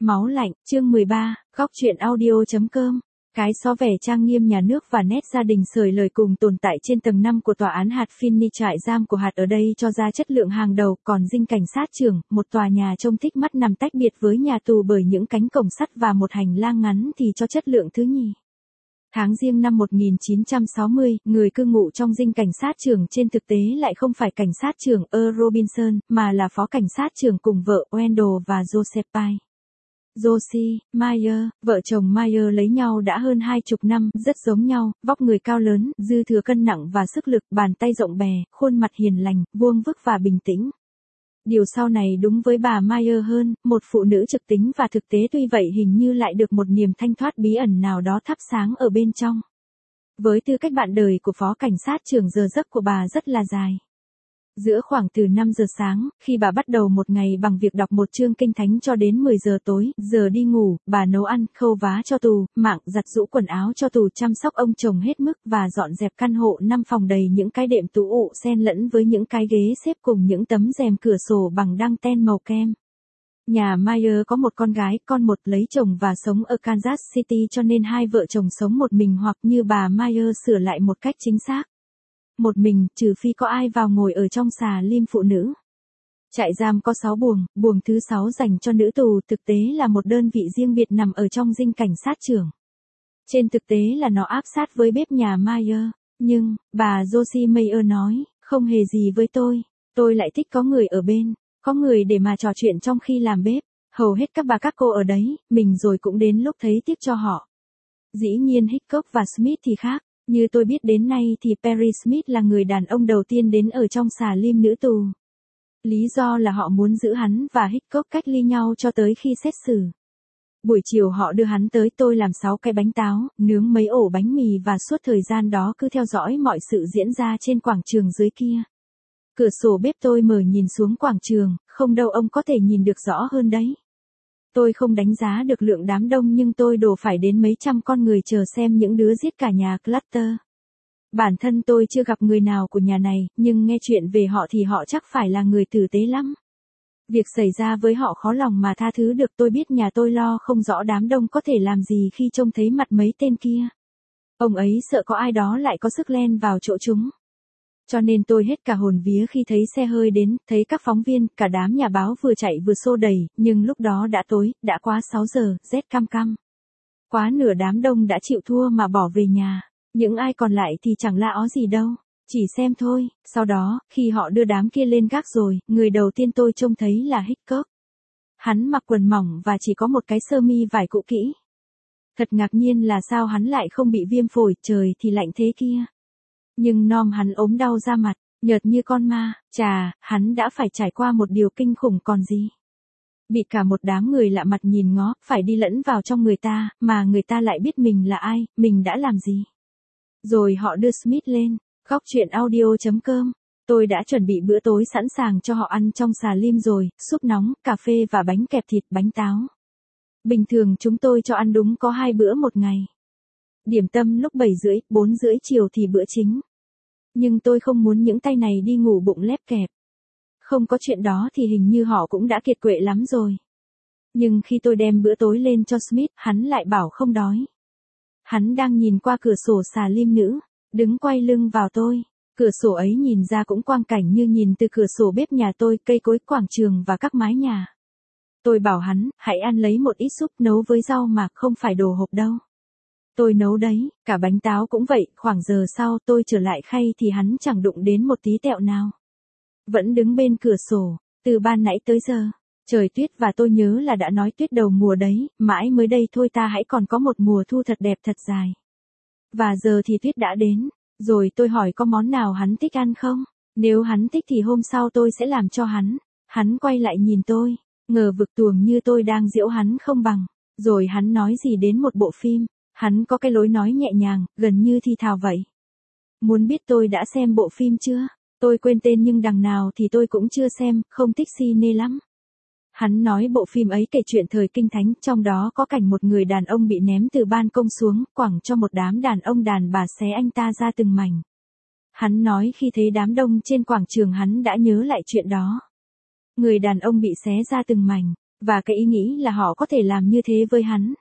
Máu lạnh, chương 13, góc truyện audio.com. Cái xó vẻ trang nghiêm nhà nước và nét gia đình sởi lời cùng tồn tại trên tầng 5 của tòa án hạt Finney, trại giam của hạt ở đây cho ra chất lượng hàng đầu, còn dinh cảnh sát trưởng, một tòa nhà trông thích mắt nằm tách biệt với nhà tù bởi những cánh cổng sắt và một hành lang ngắn thì cho chất lượng thứ nhì. Tháng Giêng năm 1960, người cư ngụ trong dinh cảnh sát trưởng trên thực tế lại không phải cảnh sát trưởng Earl Robinson, mà là phó cảnh sát trưởng cùng vợ Wendell và Josephine. Josie Meyer, vợ chồng Meyer lấy nhau đã hơn 20 năm, rất giống nhau, vóc người cao lớn, dư thừa cân nặng và sức lực, bàn tay rộng bè, khuôn mặt hiền lành, vuông vức và bình tĩnh. Điều sau này đúng với bà Meyer hơn, một phụ nữ trực tính và thực tế, tuy vậy hình như lại được một niềm thanh thoát bí ẩn nào đó thắp sáng ở bên trong. Với tư cách bạn đời của phó cảnh sát trưởng, giờ giấc của bà rất là dài. Giữa khoảng từ 5 giờ sáng, khi bà bắt đầu một ngày bằng việc đọc một chương kinh thánh cho đến 10 giờ tối, giờ đi ngủ, bà nấu ăn, khâu vá cho tù, mạng, giặt giũ quần áo cho tù, chăm sóc ông chồng hết mức và dọn dẹp căn hộ 5 phòng đầy những cái đệm tủ ụ xen lẫn với những cái ghế xếp cùng những tấm rèm cửa sổ bằng đăng ten màu kem. Nhà Meyer có một con gái, con một, lấy chồng và sống ở Kansas City, cho nên hai vợ chồng sống một mình, hoặc như bà Meyer sửa lại một cách chính xác, một mình, trừ phi có ai vào ngồi ở trong xà lim phụ nữ. Trại giam có 6 buồng, buồng thứ 6 dành cho nữ tù, thực tế là một đơn vị riêng biệt nằm ở trong dinh cảnh sát trưởng. Trên thực tế là nó áp sát với bếp nhà Meyer, nhưng, bà Josie Meyer nói, không hề gì với tôi lại thích có người ở bên, có người để mà trò chuyện trong khi làm bếp, hầu hết các bà các cô ở đấy, mình rồi cũng đến lúc thấy tiếc cho họ. Dĩ nhiên Hickok và Smith thì khác. Như tôi biết đến nay thì Perry Smith là người đàn ông đầu tiên đến ở trong xà lim nữ tù. Lý do là họ muốn giữ hắn và Hickok cách ly nhau cho tới khi xét xử. Buổi chiều họ đưa hắn tới, tôi làm 6 cái bánh táo, nướng mấy ổ bánh mì và suốt thời gian đó cứ theo dõi mọi sự diễn ra trên quảng trường dưới kia. Cửa sổ bếp tôi mở nhìn xuống quảng trường, không đâu ông có thể nhìn được rõ hơn đấy. Tôi không đánh giá được lượng đám đông, nhưng tôi đổ phải đến mấy trăm con người chờ xem những đứa giết cả nhà Clutter. Bản thân tôi chưa gặp người nào của nhà này, nhưng nghe chuyện về họ thì họ chắc phải là người tử tế lắm. Việc xảy ra với họ khó lòng mà tha thứ được. Tôi biết nhà tôi lo không rõ đám đông có thể làm gì khi trông thấy mặt mấy tên kia. Ông ấy sợ có ai đó lại có sức len vào chỗ chúng. Cho nên tôi hết cả hồn vía khi thấy xe hơi đến, thấy các phóng viên, cả đám nhà báo vừa chạy vừa xô đẩy, nhưng lúc đó đã tối, đã quá 6 giờ, rét căm căm. Quá nửa đám đông đã chịu thua mà bỏ về nhà, những ai còn lại thì chẳng la ó gì đâu, chỉ xem thôi. Sau đó, khi họ đưa đám kia lên gác rồi, người đầu tiên tôi trông thấy là Hickok. Hắn mặc quần mỏng và chỉ có một cái sơ mi vải cũ kỹ. Thật ngạc nhiên là sao hắn lại không bị viêm phổi, trời thì lạnh thế kia. Nhưng Nom hắn ốm đau da mặt, nhợt như con ma, chà, hắn đã phải trải qua một điều kinh khủng còn gì. Bị cả một đám người lạ mặt nhìn ngó, phải đi lẫn vào trong người ta, mà người ta lại biết mình là ai, mình đã làm gì. Rồi họ đưa Smith lên, góc truyện audio.com. Tôi đã chuẩn bị bữa tối sẵn sàng cho họ ăn trong xà lim rồi, súp nóng, cà phê và bánh kẹp thịt, bánh táo. Bình thường chúng tôi cho ăn đúng có 2 bữa một ngày. Điểm tâm lúc 7 rưỡi, 4 rưỡi chiều thì bữa chính. Nhưng tôi không muốn những tay này đi ngủ bụng lép kẹp. Không có chuyện đó thì hình như họ cũng đã kiệt quệ lắm rồi. Nhưng khi tôi đem bữa tối lên cho Smith, hắn lại bảo không đói. Hắn đang nhìn qua cửa sổ xà lim nữ, đứng quay lưng vào tôi. Cửa sổ ấy nhìn ra cũng quang cảnh như nhìn từ cửa sổ bếp nhà tôi, cây cối, quảng trường và các mái nhà. Tôi bảo hắn, hãy ăn lấy một ít súp nấu với rau mà, không phải đồ hộp đâu. Tôi nấu đấy, cả bánh táo cũng vậy. Khoảng giờ sau tôi trở lại khay thì hắn chẳng đụng đến một tí tẹo nào. Vẫn đứng bên cửa sổ, từ ban nãy tới giờ. Trời tuyết và tôi nhớ là đã nói tuyết đầu mùa đấy, mãi mới đây thôi ta hãy còn có một mùa thu thật đẹp thật dài. Và giờ thì tuyết đã đến, rồi tôi hỏi có món nào hắn thích ăn không? Nếu hắn thích thì hôm sau tôi sẽ làm cho hắn. Hắn quay lại nhìn tôi, ngờ vực tuồng như tôi đang giễu hắn không bằng. Rồi hắn nói gì đến một bộ phim. Hắn có cái lối nói nhẹ nhàng, gần như thì thào vậy. Muốn biết tôi đã xem bộ phim chưa? Tôi quên tên nhưng đằng nào thì tôi cũng chưa xem, không thích cine lắm. Hắn nói bộ phim ấy kể chuyện thời Kinh Thánh, trong đó có cảnh một người đàn ông bị ném từ ban công xuống, quẳng cho một đám đàn ông đàn bà xé anh ta ra từng mảnh. Hắn nói khi thấy đám đông trên quảng trường hắn đã nhớ lại chuyện đó. Người đàn ông bị xé ra từng mảnh, Và cái ý nghĩ là họ có thể làm như thế với hắn.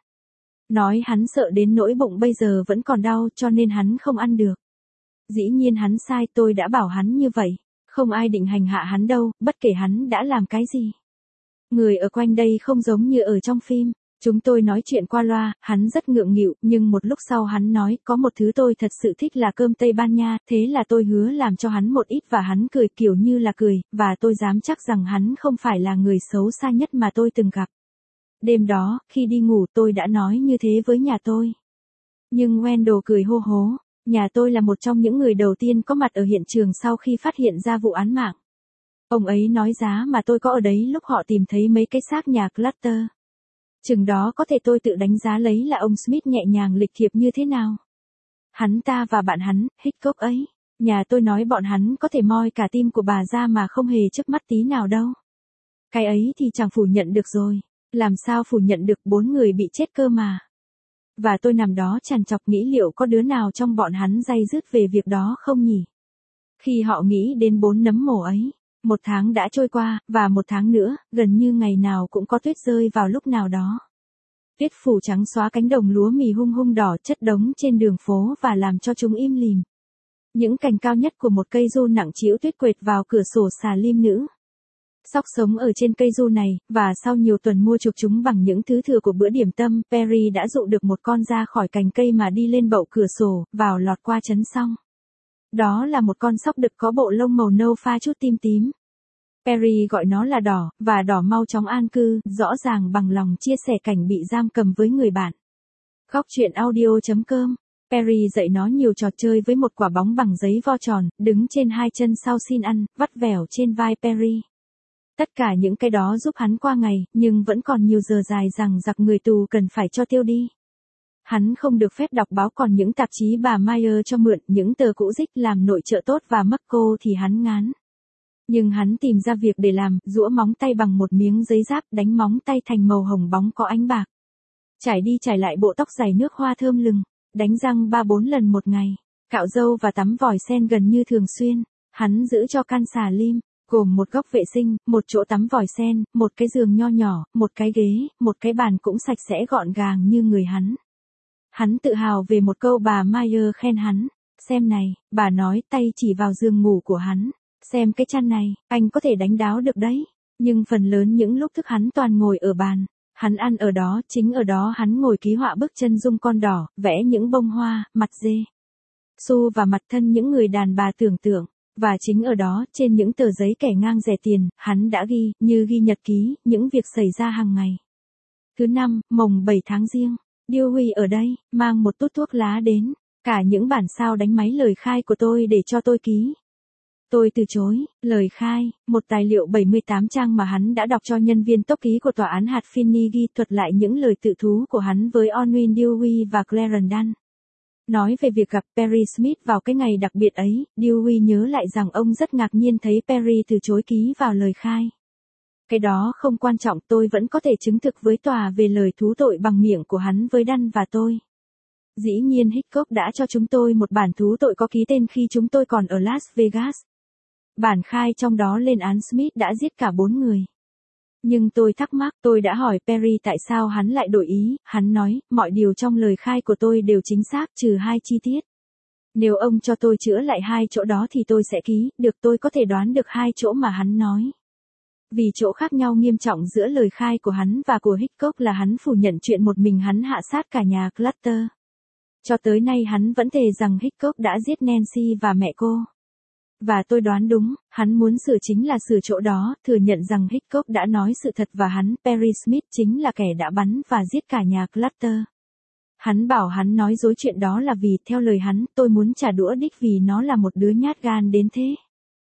Nói hắn sợ đến nỗi bụng bây giờ vẫn còn đau cho nên hắn không ăn được. Dĩ nhiên hắn sai, tôi đã bảo hắn như vậy. Không ai định hành hạ hắn đâu, bất kể hắn đã làm cái gì. Người ở quanh đây không giống như ở trong phim. Chúng tôi nói chuyện qua loa, hắn rất ngượng nghịu, nhưng một lúc sau hắn nói có một thứ tôi thật sự thích là cơm Tây Ban Nha, thế là tôi hứa làm cho hắn một ít và hắn cười kiểu như là cười, và tôi dám chắc rằng hắn không phải là người xấu xa nhất mà tôi từng gặp. Đêm đó, khi đi ngủ tôi đã nói như thế với nhà tôi. Nhưng Wendell cười hô hố, nhà tôi là một trong những người đầu tiên có mặt ở hiện trường sau khi phát hiện ra vụ án mạng. Ông ấy nói giá mà tôi có ở đấy lúc họ tìm thấy mấy cái xác nhà Clutter. Chừng đó có thể tôi tự đánh giá lấy là ông Smith nhẹ nhàng lịch thiệp như thế nào. Hắn ta và bạn hắn, Hickok ấy, nhà tôi nói bọn hắn có thể moi cả tim của bà ra mà không hề chớp mắt tí nào đâu. Cái ấy thì chẳng phủ nhận được rồi, làm sao phủ nhận được 4 người bị chết cơ mà. Và tôi nằm đó trằn trọc nghĩ liệu có đứa nào trong bọn hắn day dứt về việc đó không nhỉ. Khi họ nghĩ đến 4 nấm mồ ấy, 1 tháng đã trôi qua, và 1 tháng nữa, gần như ngày nào cũng có tuyết rơi vào lúc nào đó. Tuyết phủ trắng xóa cánh đồng lúa mì hung hung đỏ chất đống trên đường phố và làm cho chúng im lìm. Những cành cao nhất của một cây du nặng trĩu tuyết quệt vào cửa sổ xà lim nữ. Sóc sống ở trên cây du này, và sau nhiều tuần mua chuộc chúng bằng những thứ thừa của bữa điểm tâm, Perry đã dụ được một con ra khỏi cành cây mà đi lên bậu cửa sổ, vào lọt qua chấn xong. Đó là một con sóc đực có bộ lông màu nâu pha chút tím tím. Perry gọi nó là đỏ, và đỏ mau chóng an cư, rõ ràng bằng lòng chia sẻ cảnh bị giam cầm với người bạn. Góc truyện audio.com. Perry dạy nó nhiều trò chơi với một quả bóng bằng giấy vo tròn, đứng trên 2 chân sau xin ăn, vắt vẻo trên vai Perry. Tất cả những cái đó giúp hắn qua ngày, nhưng vẫn còn nhiều giờ dài rằng giặc người tù cần phải cho tiêu đi. Hắn không được phép đọc báo, còn những tạp chí bà Mayer cho mượn, những tờ cũ rích làm nội trợ tốt và mắc cô thì hắn ngán. Nhưng hắn tìm ra việc để làm, giũa móng tay bằng một miếng giấy giáp, đánh móng tay thành màu hồng bóng có ánh bạc. Trải đi trải lại bộ tóc dài nước hoa thơm lừng, đánh răng 3-4 lần một ngày, cạo râu và tắm vòi sen gần như thường xuyên. Hắn giữ cho căn xà lim, gồm một góc vệ sinh, một chỗ tắm vòi sen, một cái giường nho nhỏ, một cái ghế, một cái bàn cũng sạch sẽ gọn gàng như người hắn. Hắn tự hào về một câu bà Mayer khen hắn. Xem này, bà nói tay chỉ vào giường ngủ của hắn. Xem cái chăn này, anh có thể đánh đáo được đấy. Nhưng phần lớn những lúc thức hắn toàn ngồi ở bàn. Hắn ăn ở đó, chính ở đó hắn ngồi ký họa bức chân dung con đỏ, vẽ những bông hoa, mặt dê su và mặt thân những người đàn bà tưởng tượng. Và chính ở đó, trên những tờ giấy kẻ ngang rẻ tiền, hắn đã ghi, như ghi nhật ký, những việc xảy ra hàng ngày. Thứ 5, mồng 7 tháng Giêng, Dewey ở đây, mang một tút thuốc lá đến. Cả những bản sao đánh máy lời khai của tôi để cho tôi ký. Tôi từ chối. Lời khai, một tài liệu 78 trang mà hắn đã đọc cho nhân viên tốc ký của tòa án hạt Finney, ghi thuật lại những lời tự thú của hắn với Onwin Dewey và Clarendon. Nói về việc gặp Perry Smith vào cái ngày đặc biệt ấy, Dewey nhớ lại rằng ông rất ngạc nhiên thấy Perry từ chối ký vào lời khai. Cái đó không quan trọng, tôi vẫn có thể chứng thực với tòa về lời thú tội bằng miệng của hắn với Dunn và tôi. Dĩ nhiên Hickok đã cho chúng tôi một bản thú tội có ký tên khi chúng tôi còn ở Las Vegas. Bản khai trong đó lên án Smith đã giết cả 4 người. Nhưng tôi thắc mắc, tôi đã hỏi Perry tại sao hắn lại đổi ý, hắn nói, mọi điều trong lời khai của tôi đều chính xác trừ 2 chi tiết. Nếu ông cho tôi chữa lại 2 chỗ đó thì tôi sẽ ký, được. Tôi có thể đoán được 2 chỗ mà hắn nói. Vì chỗ khác nhau nghiêm trọng giữa lời khai của hắn và của Hickok là hắn phủ nhận chuyện một mình hắn hạ sát cả nhà Clutter. Cho tới nay hắn vẫn thề rằng Hickok đã giết Nancy và mẹ cô. Và tôi đoán đúng, hắn muốn sửa chính là sửa chỗ đó, thừa nhận rằng Hickok đã nói sự thật và hắn, Perry Smith, chính là kẻ đã bắn và giết cả nhà Clutter. Hắn bảo hắn nói dối chuyện đó là vì, theo lời hắn, tôi muốn trả đũa Dick vì nó là một đứa nhát gan đến thế.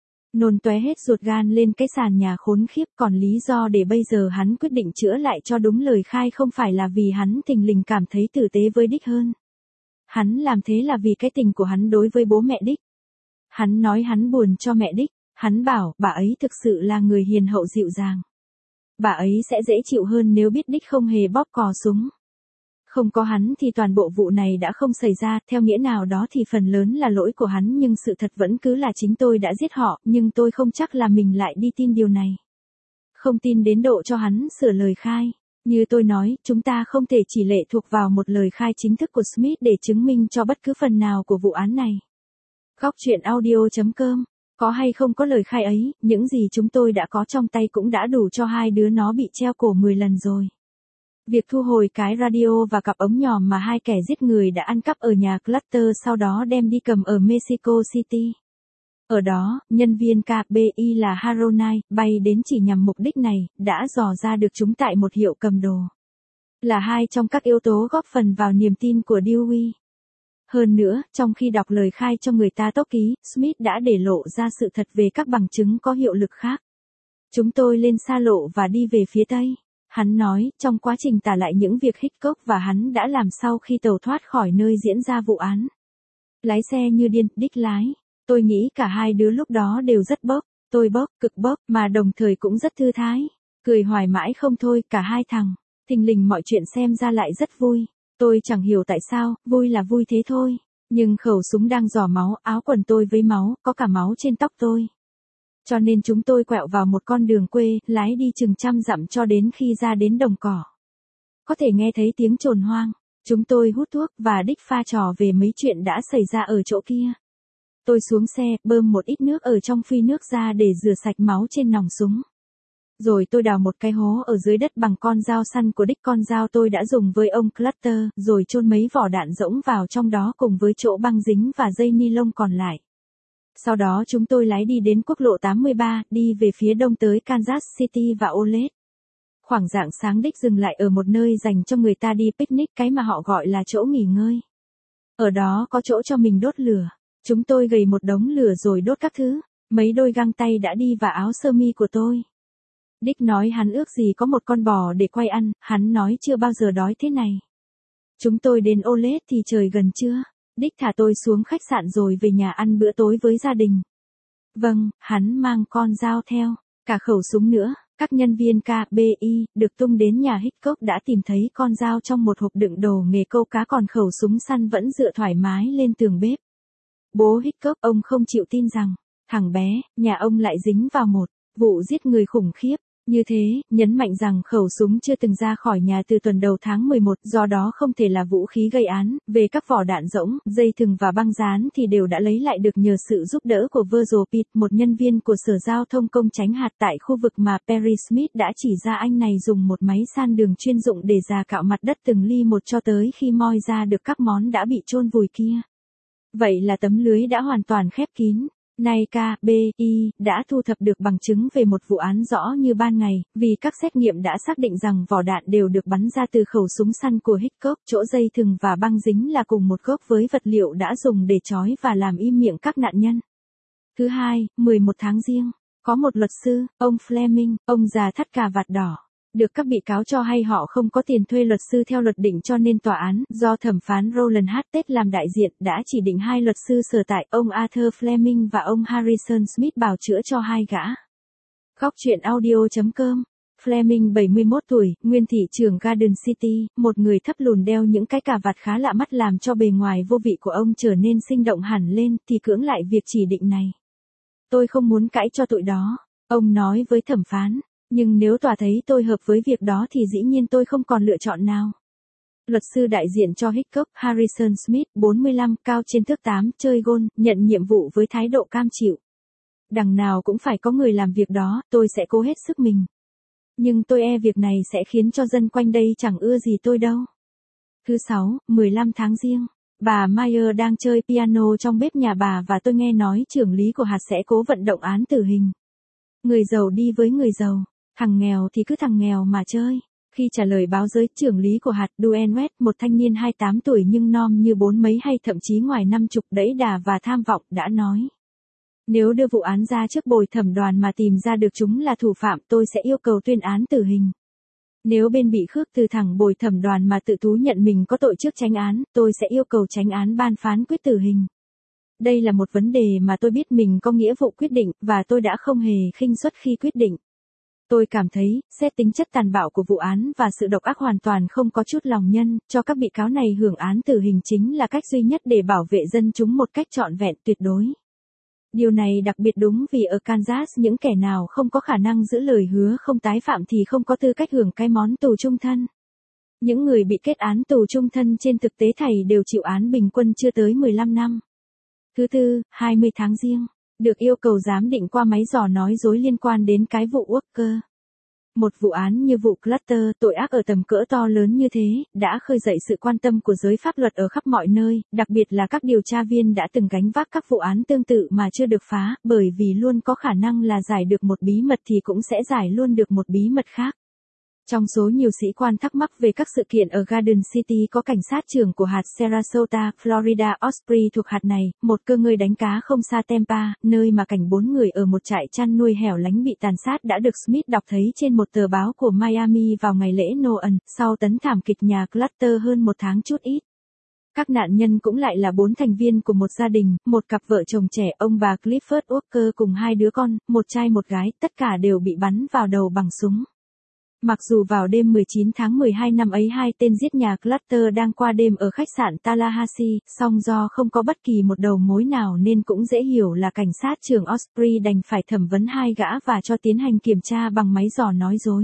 Nôn tóe hết ruột gan lên cái sàn nhà khốn khiếp, còn lý do để bây giờ hắn quyết định chữa lại cho đúng lời khai không phải là vì hắn thình lình cảm thấy tử tế với Dick hơn. Hắn làm thế là vì cái tình của hắn đối với bố mẹ Dick. Hắn nói hắn buồn cho mẹ Dick, hắn bảo bà ấy thực sự là người hiền hậu dịu dàng. Bà ấy sẽ dễ chịu hơn nếu biết Dick không hề bóp cò súng. Không có hắn thì toàn bộ vụ này đã không xảy ra, theo nghĩa nào đó thì phần lớn là lỗi của hắn, nhưng sự thật vẫn cứ là chính tôi đã giết họ, nhưng tôi không chắc là mình lại đi tin điều này. không tin đến độ cho hắn sửa lời khai. Như tôi nói, chúng ta không thể chỉ lệ thuộc vào một lời khai chính thức của Smith để chứng minh cho bất cứ phần nào của vụ án này. Góc truyện audio.com. Có hay không có lời khai ấy, những gì chúng tôi đã có trong tay cũng đã đủ cho hai đứa nó bị treo cổ 10 lần rồi. Việc thu hồi cái radio và cặp ống nhòm mà hai kẻ giết người đã ăn cắp ở nhà Clutter sau đó đem đi cầm ở Mexico City. Ở đó, nhân viên KBI là Haronai, bay đến chỉ nhằm mục đích này, đã dò ra được chúng tại một hiệu cầm đồ. Là hai trong các yếu tố góp phần vào niềm tin của Dewey. Hơn nữa, trong khi đọc lời khai cho người ta tốc ký, Smith đã để lộ ra sự thật về các bằng chứng có hiệu lực khác. Chúng tôi lên xa lộ và đi về phía Tây. Hắn nói, trong quá trình tả lại những việc Hitchcock và hắn đã làm sau khi tàu thoát khỏi nơi diễn ra vụ án. Lái xe như điên, Dick lái. Tôi nghĩ cả hai đứa lúc đó đều rất bốc. Tôi bốc, cực bốc, mà đồng thời cũng rất thư thái. Cười hoài mãi không thôi, cả hai thằng. Thình lình mọi chuyện xem ra lại rất vui. Tôi chẳng hiểu tại sao, vui là vui thế thôi. Nhưng khẩu súng đang rò máu, áo quần tôi với máu, có cả máu trên tóc tôi. Cho nên chúng tôi quẹo vào một con đường quê, lái đi chừng 100 dặm cho đến khi ra đến đồng cỏ. Có thể nghe thấy tiếng chồn hoang. Chúng tôi hút thuốc và Dick pha trò về mấy chuyện đã xảy ra ở chỗ kia. Tôi xuống xe, bơm một ít nước ở trong phi nước ra để rửa sạch máu trên nòng súng. Rồi tôi đào một cái hố ở dưới đất bằng con dao săn của Dick, con dao tôi đã dùng với ông Clutter, rồi chôn mấy vỏ đạn rỗng vào trong đó cùng với chỗ băng dính và dây ni lông còn lại. Sau đó chúng tôi lái đi đến quốc lộ 83, đi về phía đông tới Kansas City và Olet. Khoảng rạng sáng Dick dừng lại ở một nơi dành cho người ta đi picnic, cái mà họ gọi là chỗ nghỉ ngơi. Ở đó có chỗ cho mình đốt lửa. Chúng tôi gầy một đống lửa rồi đốt các thứ. Mấy đôi găng tay đã đi và áo sơ mi của tôi. Dick nói hắn ước gì có một con bò để quay ăn, hắn nói chưa bao giờ đói thế này. Chúng tôi đến Olet thì trời gần trưa. Dick thả tôi xuống khách sạn rồi về nhà ăn bữa tối với gia đình. Vâng, hắn mang con dao theo, cả khẩu súng nữa. Các nhân viên KBI được tung đến nhà Hitchcock đã tìm thấy con dao trong một hộp đựng đồ nghề câu cá, còn khẩu súng săn vẫn dựa thoải mái lên tường bếp. Bố Hitchcock, ông không chịu tin rằng, thằng bé, nhà ông lại dính vào một vụ giết người khủng khiếp. Như thế, nhấn mạnh rằng khẩu súng chưa từng ra khỏi nhà từ tuần đầu tháng 11, do đó không thể là vũ khí gây án. Về các vỏ đạn rỗng, dây thừng và băng dán thì đều đã lấy lại được nhờ sự giúp đỡ của Virgil Pitt, một nhân viên của Sở Giao thông Công Chánh hạt tại khu vực mà Perry Smith đã chỉ ra. Anh này dùng một máy san đường chuyên dụng để rà cạo mặt đất từng ly một cho tới khi moi ra được các món đã bị chôn vùi kia. Vậy là tấm lưới đã hoàn toàn khép kín. Nay KBI đã thu thập được bằng chứng về một vụ án rõ như ban ngày, vì các xét nghiệm đã xác định rằng vỏ đạn đều được bắn ra từ khẩu súng săn của Hitchcock, chỗ dây thừng và băng dính là cùng một gốc với vật liệu đã dùng để trói và làm im miệng các nạn nhân. Thứ hai, 11 tháng Giêng, có một luật sư, ông Fleming, ông già thắt cà vạt đỏ. Được các bị cáo cho hay họ không có tiền thuê luật sư theo luật định, cho nên tòa án, do thẩm phán Roland H. Tate làm đại diện, đã chỉ định hai luật sư sở tại, ông Arthur Fleming và ông Harrison Smith bào chữa cho hai gã. Góc truyện audio.com. Fleming 71 tuổi, nguyên thị trưởng Garden City, một người thấp lùn đeo những cái cà vạt khá lạ mắt làm cho bề ngoài vô vị của ông trở nên sinh động hẳn lên, thì cưỡng lại việc chỉ định này. Tôi không muốn cãi cho tụi đó, ông nói với thẩm phán. Nhưng nếu tòa thấy tôi hợp với việc đó thì dĩ nhiên tôi không còn lựa chọn nào. Luật sư đại diện cho Hitchcock, Harrison Smith, 45, cao trên thước 8, chơi golf, nhận nhiệm vụ với thái độ cam chịu. Đằng nào cũng phải có người làm việc đó, tôi sẽ cố hết sức mình. Nhưng tôi e việc này sẽ khiến cho dân quanh đây chẳng ưa gì tôi đâu. Thứ 6, 15 tháng Giêng. Bà Meyer đang chơi piano trong bếp nhà bà và tôi nghe nói trưởng lý của hạt sẽ cố vận động án tử hình. Người giàu đi với người giàu. Thằng nghèo thì cứ thằng nghèo mà chơi. Khi trả lời báo giới, trưởng lý của hạt Dwayne West, một thanh niên 28 tuổi nhưng non như bốn mấy hay thậm chí ngoài 50, đẫy đà và tham vọng, đã nói. Nếu đưa vụ án ra trước bồi thẩm đoàn mà tìm ra được chúng là thủ phạm, tôi sẽ yêu cầu tuyên án tử hình. Nếu bên bị khước từ thẳng bồi thẩm đoàn mà tự thú nhận mình có tội trước chánh án, tôi sẽ yêu cầu chánh án ban phán quyết tử hình. Đây là một vấn đề mà tôi biết mình có nghĩa vụ quyết định, và tôi đã không hề khinh suất khi quyết định. Tôi cảm thấy, xét tính chất tàn bạo của vụ án và sự độc ác hoàn toàn không có chút lòng nhân, cho các bị cáo này hưởng án tử hình chính là cách duy nhất để bảo vệ dân chúng một cách trọn vẹn tuyệt đối. Điều này đặc biệt đúng vì ở Kansas những kẻ nào không có khả năng giữ lời hứa không tái phạm thì không có tư cách hưởng cái món tù chung thân. Những người bị kết án tù chung thân trên thực tế thảy đều chịu án bình quân chưa tới 15 năm. Thứ tư, 20 tháng Giêng, được yêu cầu giám định qua máy dò nói dối liên quan đến cái vụ Walker. Một vụ án như vụ Clutter, tội ác ở tầm cỡ to lớn như thế, đã khơi dậy sự quan tâm của giới pháp luật ở khắp mọi nơi, đặc biệt là các điều tra viên đã từng gánh vác các vụ án tương tự mà chưa được phá, bởi vì luôn có khả năng là giải được một bí mật thì cũng sẽ giải luôn được một bí mật khác. Trong số nhiều sĩ quan thắc mắc về các sự kiện ở Garden City có cảnh sát trưởng của hạt Sarasota, Florida Osprey thuộc hạt này, một cơ ngơi đánh cá không xa Tampa, nơi mà cảnh 4 người ở một trại chăn nuôi hẻo lánh bị tàn sát đã được Smith đọc thấy trên một tờ báo của Miami vào ngày lễ Noel, sau tấn thảm kịch nhà Clutter hơn một tháng chút ít. Các nạn nhân cũng lại là 4 thành viên của một gia đình, một cặp vợ chồng trẻ, ông bà Clifford Walker cùng 2 đứa con, một trai một gái, tất cả đều bị bắn vào đầu bằng súng. Mặc dù vào đêm 19 tháng 12 năm ấy hai tên giết nhà Clutter đang qua đêm ở khách sạn Tallahassee, song do không có bất kỳ một đầu mối nào nên cũng dễ hiểu là cảnh sát trưởng Osprey đành phải thẩm vấn hai gã và cho tiến hành kiểm tra bằng máy dò nói dối.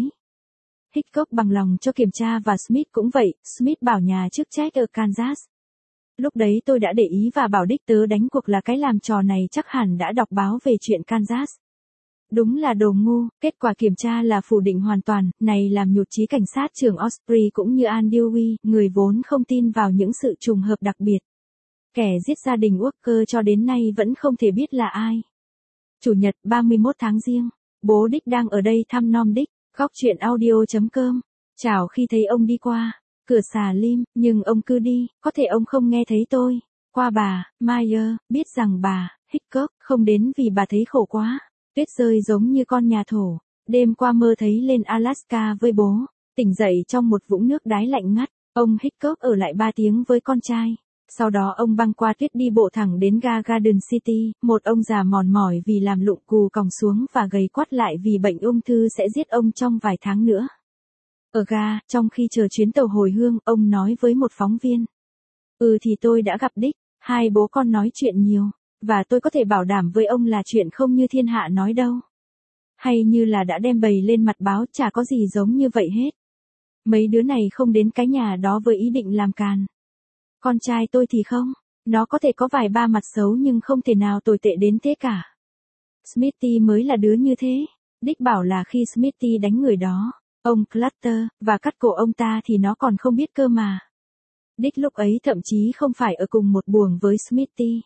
Hickok bằng lòng cho kiểm tra và Smith cũng vậy, Smith bảo nhà chức trách ở Kansas. Lúc đấy tôi đã để ý và bảo đích tớ đánh cuộc là cái làm trò này chắc hẳn đã đọc báo về chuyện Kansas. Đúng là đồ ngu, kết quả kiểm tra là phủ định hoàn toàn, này làm nhụt chí cảnh sát trưởng Osprey cũng như Ann Dewey, người vốn không tin vào những sự trùng hợp đặc biệt. Kẻ giết gia đình Walker cho đến nay vẫn không thể biết là ai. Chủ nhật 31 tháng Giêng, bố Dick đang ở đây thăm nom Dick, góc chuyện audio.com. Chào khi thấy ông đi qua, cửa xà lim, nhưng ông cứ đi, có thể ông không nghe thấy tôi. Qua bà, Meyer, biết rằng bà, Hickok, không đến vì bà thấy khổ quá. Tuyết rơi giống như con nhà thổ. Đêm qua mơ thấy lên Alaska với bố. Tỉnh dậy trong một vũng nước đáy lạnh ngắt. Ông Hickok ở lại 3 tiếng với con trai. Sau đó ông băng qua tuyết đi bộ thẳng đến ga Garden City. Một ông già mòn mỏi vì làm lụng cù còng xuống và gầy quắt lại vì bệnh ung thư sẽ giết ông trong vài tháng nữa. Ở ga, trong khi chờ chuyến tàu hồi hương, ông nói với một phóng viên. Thì tôi đã gặp Dick. Hai bố con nói chuyện nhiều. Và tôi có thể bảo đảm với ông là chuyện không như thiên hạ nói đâu. Hay như là đã đem bày lên mặt báo, chả có gì giống như vậy hết. Mấy đứa này không đến cái nhà đó với ý định làm càn. Con trai tôi thì không. Nó có thể có vài ba mặt xấu nhưng không thể nào tồi tệ đến thế cả. Smithy mới là đứa như thế. Dick bảo là khi Smithy đánh người đó, ông Clutter, và cắt cổ ông ta thì nó còn không biết cơ mà. Dick lúc ấy thậm chí không phải ở cùng một buồng với Smithy.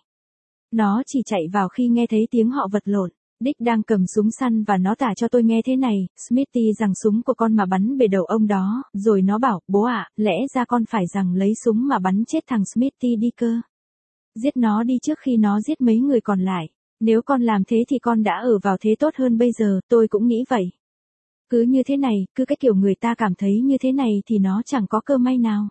Nó chỉ chạy vào khi nghe thấy tiếng họ vật lộn. Dick đang cầm súng săn và nó tả cho tôi nghe thế này, Smithy giằng súng của con mà bắn bể đầu ông đó, rồi nó bảo, bố ạ, lẽ ra con phải giằng lấy súng mà bắn chết thằng Smithy đi cơ. Giết nó đi trước khi nó giết mấy người còn lại. Nếu con làm thế thì con đã ở vào thế tốt hơn bây giờ, tôi cũng nghĩ vậy. Cứ như thế này, cứ cái kiểu người ta cảm thấy như thế này thì nó chẳng có cơ may nào.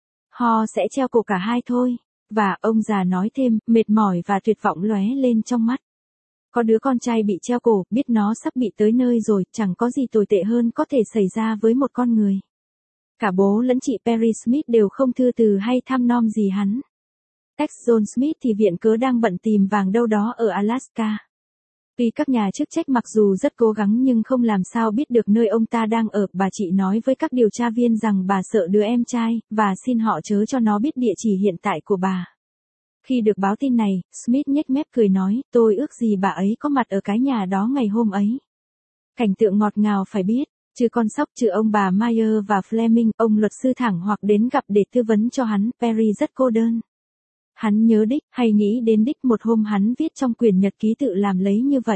Họ sẽ treo cổ cả hai thôi. Và ông già nói thêm, mệt mỏi và tuyệt vọng lóe lên trong mắt. Có đứa con trai bị treo cổ, biết nó sắp bị tới nơi rồi, chẳng có gì tồi tệ hơn có thể xảy ra với một con người. Cả bố lẫn chị Perry Smith đều không thư từ hay thăm nom gì hắn. Tex John Smith thì viện cớ đang bận tìm vàng đâu đó ở Alaska. Vì các nhà chức trách mặc dù rất cố gắng nhưng không làm sao biết được nơi ông ta đang ở, bà chị nói với các điều tra viên rằng bà sợ đứa em trai, và xin họ chớ cho nó biết địa chỉ hiện tại của bà. Khi được báo tin này, Smith nhếch mép cười nói, tôi ước gì bà ấy có mặt ở cái nhà đó ngày hôm ấy. Cảnh tượng ngọt ngào phải biết, trừ con sóc trừ ông bà Meyer và Fleming, ông luật sư thẳng hoặc đến gặp để tư vấn cho hắn, Perry rất cô đơn. Hắn nhớ Dick, hay nghĩ đến Dick một hôm hắn viết trong quyển nhật ký tự làm lấy như vậy.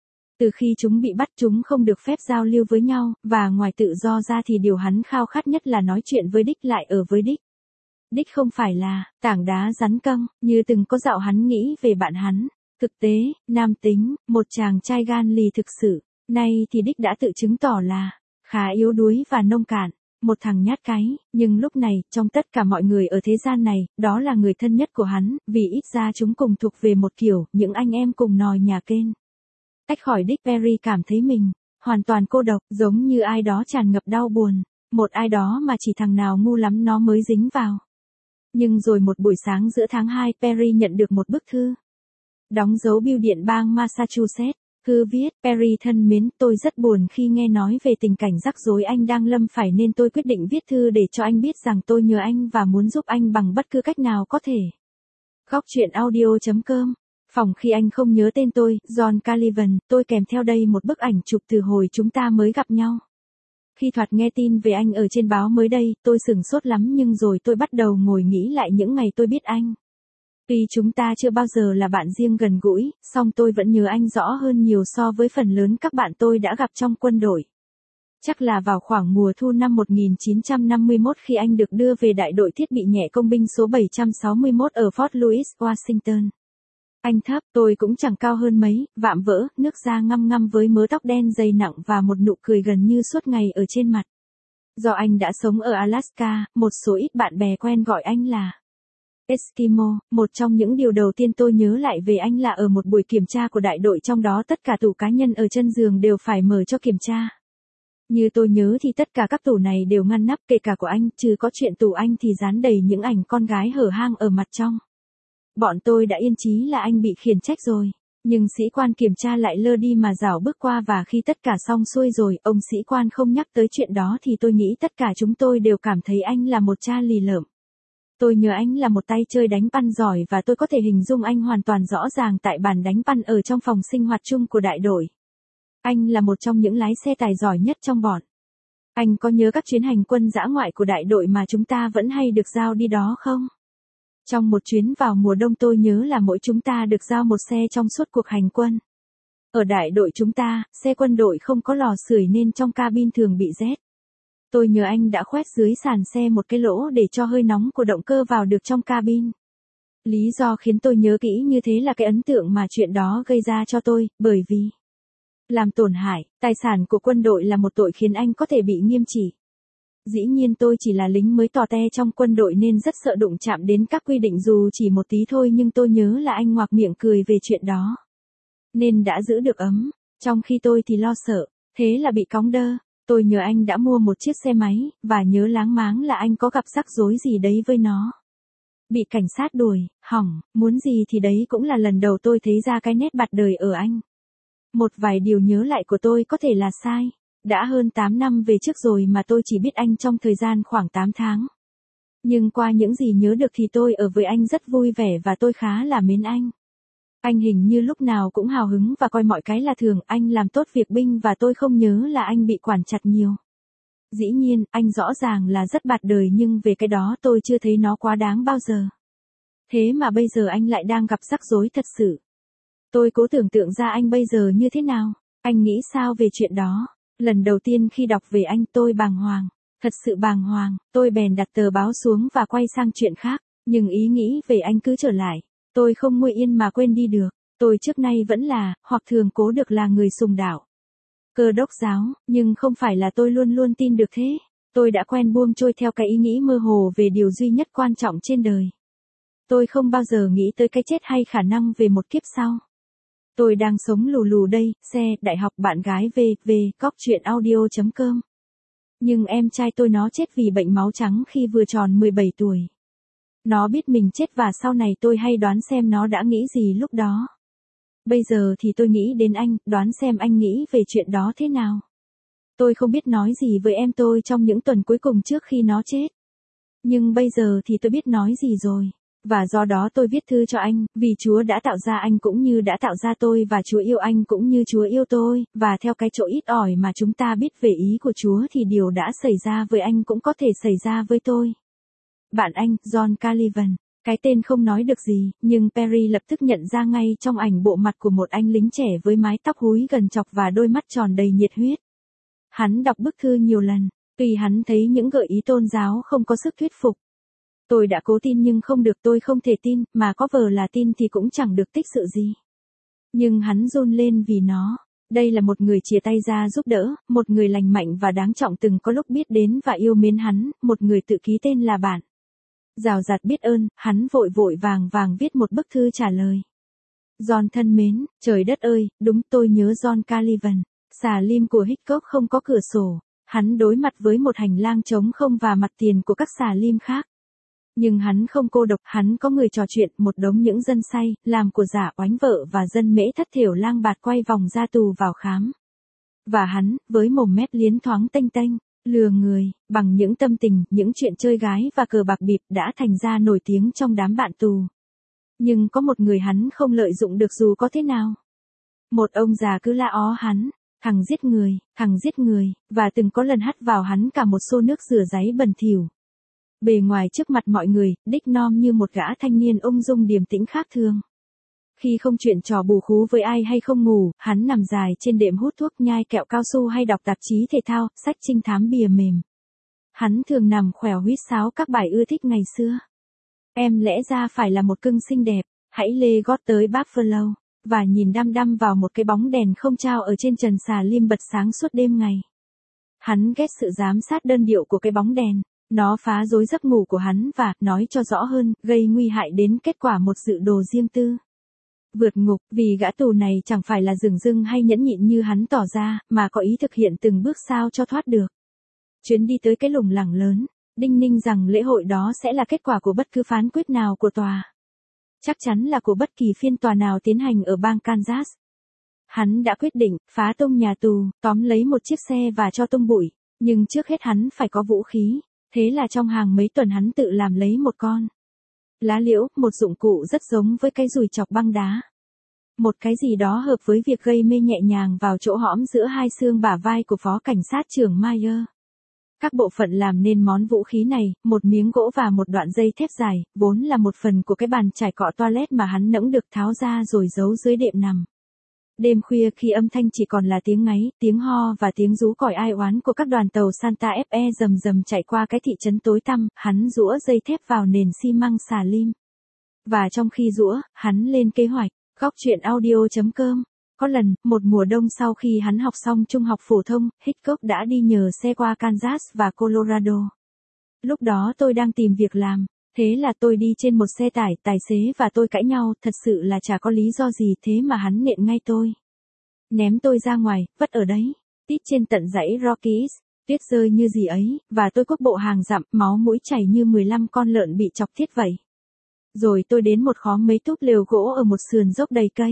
Từ khi chúng bị bắt chúng không được phép giao lưu với nhau, và ngoài tự do ra thì điều hắn khao khát nhất là nói chuyện với Dick lại ở với Dick. Dick không phải là tảng đá rắn căng, như từng có dạo hắn nghĩ về bạn hắn. Thực tế, nam tính, một chàng trai gan lì thực sự. Nay thì Dick đã tự chứng tỏ là khá yếu đuối và nông cạn. Một thằng nhát cái, nhưng lúc này, trong tất cả mọi người ở thế gian này, đó là người thân nhất của hắn, vì ít ra chúng cùng thuộc về một kiểu, những anh em cùng nòi nhà kênh. Tách khỏi Dick, Perry cảm thấy mình hoàn toàn cô độc, giống như ai đó tràn ngập đau buồn, một ai đó mà chỉ thằng nào ngu lắm nó mới dính vào. Nhưng rồi một buổi sáng giữa tháng 2, Perry nhận được một bức thư. Đóng dấu bưu điện bang Massachusetts. Thư viết, Perry thân mến, tôi rất buồn khi nghe nói về tình cảnh rắc rối anh đang lâm phải nên tôi quyết định viết thư để cho anh biết rằng tôi nhớ anh và muốn giúp anh bằng bất cứ cách nào có thể. Góc truyện audio.com. Phòng khi anh không nhớ tên tôi, John Sullivan, tôi kèm theo đây một bức ảnh chụp từ hồi chúng ta mới gặp nhau. Khi thoạt nghe tin về anh ở trên báo mới đây, tôi sửng sốt lắm nhưng rồi tôi bắt đầu ngồi nghĩ lại những ngày tôi biết anh. Tuy chúng ta chưa bao giờ là bạn riêng gần gũi, song tôi vẫn nhớ anh rõ hơn nhiều so với phần lớn các bạn tôi đã gặp trong quân đội. Chắc là vào khoảng mùa thu năm 1951 khi anh được đưa về đại đội thiết bị nhẹ công binh số 761 ở Fort Louis, Washington. Anh thấp, tôi cũng chẳng cao hơn mấy, vạm vỡ, nước da ngăm ngăm với mớ tóc đen dày nặng và một nụ cười gần như suốt ngày ở trên mặt. Do anh đã sống ở Alaska, một số ít bạn bè quen gọi anh là Eskimo. Một trong những điều đầu tiên tôi nhớ lại về anh là ở một buổi kiểm tra của đại đội, trong đó tất cả tủ cá nhân ở chân giường đều phải mở cho kiểm tra. Như tôi nhớ thì tất cả các tủ này đều ngăn nắp, kể cả của anh, trừ có chuyện tủ anh thì dán đầy những ảnh con gái hở hang ở mặt trong. Bọn tôi đã yên chí là anh bị khiển trách rồi, nhưng sĩ quan kiểm tra lại lơ đi mà rảo bước qua, và khi tất cả xong xuôi rồi, ông sĩ quan không nhắc tới chuyện đó thì tôi nghĩ tất cả chúng tôi đều cảm thấy anh là một cha lì lợm. Tôi nhớ anh là một tay chơi đánh păn giỏi và tôi có thể hình dung anh hoàn toàn rõ ràng tại bàn đánh păn ở trong phòng sinh hoạt chung của đại đội. Anh là một trong những lái xe tài giỏi nhất trong bọn. Anh có nhớ các chuyến hành quân dã ngoại của đại đội mà chúng ta vẫn hay được giao đi đó không? Trong một chuyến vào mùa đông tôi nhớ là mỗi chúng ta được giao một xe trong suốt cuộc hành quân. Ở đại đội chúng ta, xe quân đội không có lò sưởi nên trong cabin thường bị rét. Tôi nhớ anh đã khoét dưới sàn xe một cái lỗ để cho hơi nóng của động cơ vào được trong cabin. Lý do khiến tôi nhớ kỹ như thế là cái ấn tượng mà chuyện đó gây ra cho tôi, bởi vì làm tổn hại tài sản của quân đội là một tội khiến anh có thể bị nghiêm trị. Dĩ nhiên tôi chỉ là lính mới tò te trong quân đội nên rất sợ đụng chạm đến các quy định dù chỉ một tí thôi, nhưng tôi nhớ là anh ngoạc miệng cười về chuyện đó. Nên đã giữ được ấm, trong khi tôi thì lo sợ, thế là bị cóng đơ. Tôi nhớ anh đã mua một chiếc xe máy, và nhớ láng máng là anh có gặp rắc rối gì đấy với nó. Bị cảnh sát đuổi, hỏng, muốn gì thì đấy cũng là lần đầu tôi thấy ra cái nét bạt đời ở anh. Một vài điều nhớ lại của tôi có thể là sai. Đã hơn 8 năm về trước rồi mà tôi chỉ biết anh trong thời gian khoảng 8 tháng. Nhưng qua những gì nhớ được thì tôi ở với anh rất vui vẻ và tôi khá là mến anh. Anh hình như lúc nào cũng hào hứng và coi mọi cái là thường, anh làm tốt việc binh và tôi không nhớ là anh bị quản chặt nhiều. Dĩ nhiên, anh rõ ràng là rất bạt đời nhưng về cái đó tôi chưa thấy nó quá đáng bao giờ. Thế mà bây giờ anh lại đang gặp rắc rối thật sự. Tôi cố tưởng tượng ra anh bây giờ như thế nào. Anh nghĩ sao về chuyện đó? Lần đầu tiên khi đọc về anh tôi bàng hoàng. Thật sự bàng hoàng, tôi bèn đặt tờ báo xuống và quay sang chuyện khác. Nhưng ý nghĩ về anh cứ trở lại. Tôi không nguôi yên mà quên đi được. Tôi trước nay vẫn là, hoặc thường cố được là người sùng đạo. Cơ đốc giáo, nhưng không phải là tôi luôn luôn tin được thế. Tôi đã quen buông trôi theo cái ý nghĩ mơ hồ về điều duy nhất quan trọng trên đời. Tôi không bao giờ nghĩ tới cái chết hay khả năng về một kiếp sau. Tôi đang sống lù lù đây, xe, đại học, bạn gái v.v. Góc truyện audio.com. Nhưng em trai tôi nó chết vì bệnh máu trắng khi vừa tròn 17 tuổi. Nó biết mình chết và sau này tôi hay đoán xem nó đã nghĩ gì lúc đó. Bây giờ thì tôi nghĩ đến anh, đoán xem anh nghĩ về chuyện đó thế nào. Tôi không biết nói gì với em tôi trong những tuần cuối cùng trước khi nó chết. Nhưng bây giờ thì tôi biết nói gì rồi. Và do đó tôi viết thư cho anh, vì Chúa đã tạo ra anh cũng như đã tạo ra tôi và Chúa yêu anh cũng như Chúa yêu tôi, và theo cái chỗ ít ỏi mà chúng ta biết về ý của Chúa thì điều đã xảy ra với anh cũng có thể xảy ra với tôi. Bạn anh, John Sullivan. Cái tên không nói được gì, nhưng Perry lập tức nhận ra ngay trong ảnh bộ mặt của một anh lính trẻ với mái tóc húi gần chọc và đôi mắt tròn đầy nhiệt huyết. Hắn đọc bức thư nhiều lần, tuy hắn thấy những gợi ý tôn giáo không có sức thuyết phục. Tôi đã cố tin nhưng không được, tôi không thể tin, mà có vờ là tin thì cũng chẳng được tích sự gì. Nhưng hắn run lên vì nó. Đây là một người chia tay ra giúp đỡ, một người lành mạnh và đáng trọng từng có lúc biết đến và yêu mến hắn, một người tự ký tên là bạn. Rào rạt biết ơn, hắn vội vội vàng vàng viết một bức thư trả lời. John thân mến, trời đất ơi, đúng tôi nhớ John Sullivan. Xà lim của Hitchcock không có cửa sổ. Hắn đối mặt với một hành lang trống không và mặt tiền của các xà lim khác. Nhưng hắn không cô độc, hắn có người trò chuyện, một đống những dân say, làm của giả oánh vợ và dân mễ thất thiểu lang bạt quay vòng ra tù vào khám. Và hắn, với mồm mép liến thoáng tênh tênh, lừa người, bằng những tâm tình, những chuyện chơi gái và cờ bạc bịp đã thành ra nổi tiếng trong đám bạn tù. Nhưng có một người hắn không lợi dụng được dù có thế nào. Một ông già cứ la ó hắn, thằng giết người, và từng có lần hắt vào hắn cả một xô nước rửa ráy bẩn thỉu. Bề ngoài trước mặt mọi người, đích nom như một gã thanh niên ung dung điềm tĩnh khác thường. Khi không chuyện trò bù khú với ai hay không ngủ, hắn nằm dài trên đệm hút thuốc nhai kẹo cao su hay đọc tạp chí thể thao, sách trinh thám bìa mềm. Hắn thường nằm khèo huýt sáo các bài ưa thích ngày xưa. Em lẽ ra phải là một cưng xinh đẹp, hãy lê gót tới Buffalo, và nhìn đăm đăm vào một cái bóng đèn không trao ở trên trần xà lim bật sáng suốt đêm ngày. Hắn ghét sự giám sát đơn điệu của cái bóng đèn. Nó phá rối giấc ngủ của hắn và, nói cho rõ hơn, gây nguy hại đến kết quả một dự đồ riêng tư. Vượt ngục, vì gã tù này chẳng phải là dửng dưng hay nhẫn nhịn như hắn tỏ ra, mà có ý thực hiện từng bước sao cho thoát được. Chuyến đi tới cái lủng lẳng lớn, đinh ninh rằng lễ hội đó sẽ là kết quả của bất cứ phán quyết nào của tòa. Chắc chắn là của bất kỳ phiên tòa nào tiến hành ở bang Kansas. Hắn đã quyết định, phá tung nhà tù, tóm lấy một chiếc xe và cho tung bụi, nhưng trước hết hắn phải có vũ khí. Thế là trong hàng mấy tuần hắn tự làm lấy một con lá liễu, một dụng cụ rất giống với cái dùi chọc băng đá. Một cái gì đó hợp với việc gây mê nhẹ nhàng vào chỗ hõm giữa hai xương bả vai của phó cảnh sát trưởng Mayer. Các bộ phận làm nên món vũ khí này, một miếng gỗ và một đoạn dây thép dài, vốn là một phần của cái bàn chải cọ toilet mà hắn nẫng được tháo ra rồi giấu dưới đệm nằm. Đêm khuya khi âm thanh chỉ còn là tiếng ngáy, tiếng ho và tiếng rú còi ai oán của các đoàn tàu Santa Fe rầm rầm chạy qua cái thị trấn tối tăm, hắn giũa dây thép vào nền xi măng xà lim. Và trong khi giũa, hắn lên kế hoạch, góc chuyện audio.com. Có lần, một mùa đông sau khi hắn học xong trung học phổ thông, Hitchcock đã đi nhờ xe qua Kansas và Colorado. Lúc đó tôi đang tìm việc làm. Thế là tôi đi trên một xe tải, tài xế và tôi cãi nhau, thật sự là chả có lý do gì thế mà hắn nện ngay tôi. Ném tôi ra ngoài, vất ở đấy, tít trên tận dãy Rockies, tuyết rơi như gì ấy, và tôi quốc bộ hàng dặm, máu mũi chảy như 15 con lợn bị chọc thiết vậy. Rồi tôi đến một khóm mấy túp lều gỗ ở một sườn dốc đầy cây.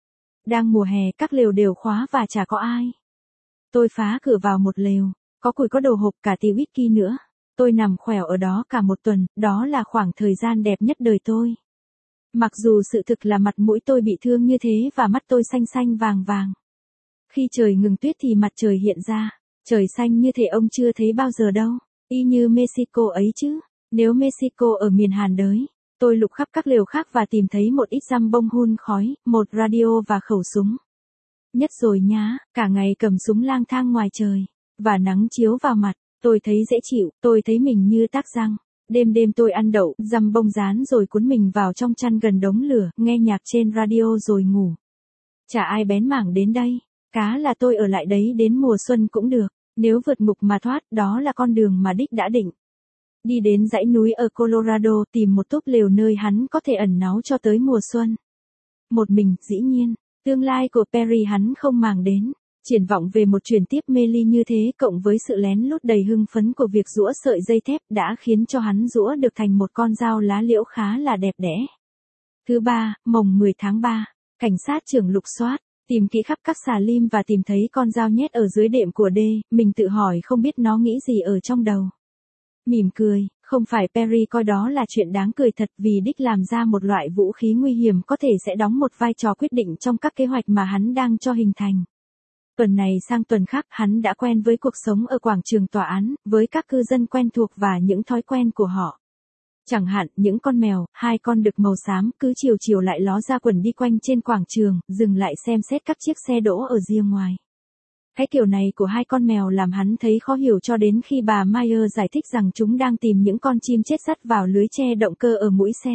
Đang mùa hè, các lều đều khóa và chả có ai. Tôi phá cửa vào một lều, có củi có đồ hộp cả tí whisky nữa. Tôi nằm khèo ở đó cả một tuần, đó là khoảng thời gian đẹp nhất đời tôi. Mặc dù sự thực là mặt mũi tôi bị thương như thế và mắt tôi xanh xanh vàng vàng. Khi trời ngừng tuyết thì mặt trời hiện ra, trời xanh như thể ông chưa thấy bao giờ đâu, y như Mexico ấy chứ. Nếu Mexico ở miền Hàn đới, tôi lục khắp các lều khác và tìm thấy một ít răm bông hun khói, một radio và khẩu súng. Nhất rồi nhá, cả ngày cầm súng lang thang ngoài trời, và nắng chiếu vào mặt. Tôi thấy dễ chịu, tôi thấy mình như tắc răng. Đêm đêm tôi ăn đậu, dăm bông rán rồi cuốn mình vào trong chăn gần đống lửa, nghe nhạc trên radio rồi ngủ. Chả ai bén mảng đến đây. Cá là tôi ở lại đấy đến mùa xuân cũng được. Nếu vượt ngục mà thoát, đó là con đường mà Dick đã định. Đi đến dãy núi ở Colorado, tìm một túp lều nơi hắn có thể ẩn náu cho tới mùa xuân. Một mình, dĩ nhiên, tương lai của Perry hắn không màng đến. Triển vọng về một chuyển tiếp mê ly như thế cộng với sự lén lút đầy hưng phấn của việc giũa sợi dây thép đã khiến cho hắn giũa được thành một con dao lá liễu khá là đẹp đẽ. Thứ ba, mồng 10 tháng 3, cảnh sát trưởng lục soát, tìm kỹ khắp các xà lim và tìm thấy con dao nhét ở dưới đệm của D, mình tự hỏi không biết nó nghĩ gì ở trong đầu. Mỉm cười, không phải Perry coi đó là chuyện đáng cười thật vì Dick làm ra một loại vũ khí nguy hiểm có thể sẽ đóng một vai trò quyết định trong các kế hoạch mà hắn đang cho hình thành. Tuần này sang tuần khác hắn đã quen với cuộc sống ở quảng trường tòa án, với các cư dân quen thuộc và những thói quen của họ. Chẳng hạn, những con mèo, hai con đực màu xám cứ chiều chiều lại ló ra quần đi quanh trên quảng trường, dừng lại xem xét các chiếc xe đỗ ở rìa ngoài. Cái kiểu này của hai con mèo làm hắn thấy khó hiểu cho đến khi bà Mayer giải thích rằng chúng đang tìm những con chim chết sắt vào lưới che động cơ ở mũi xe.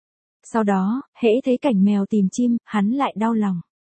Sau đó, hễ thấy cảnh mèo tìm chim, hắn lại đau lòng.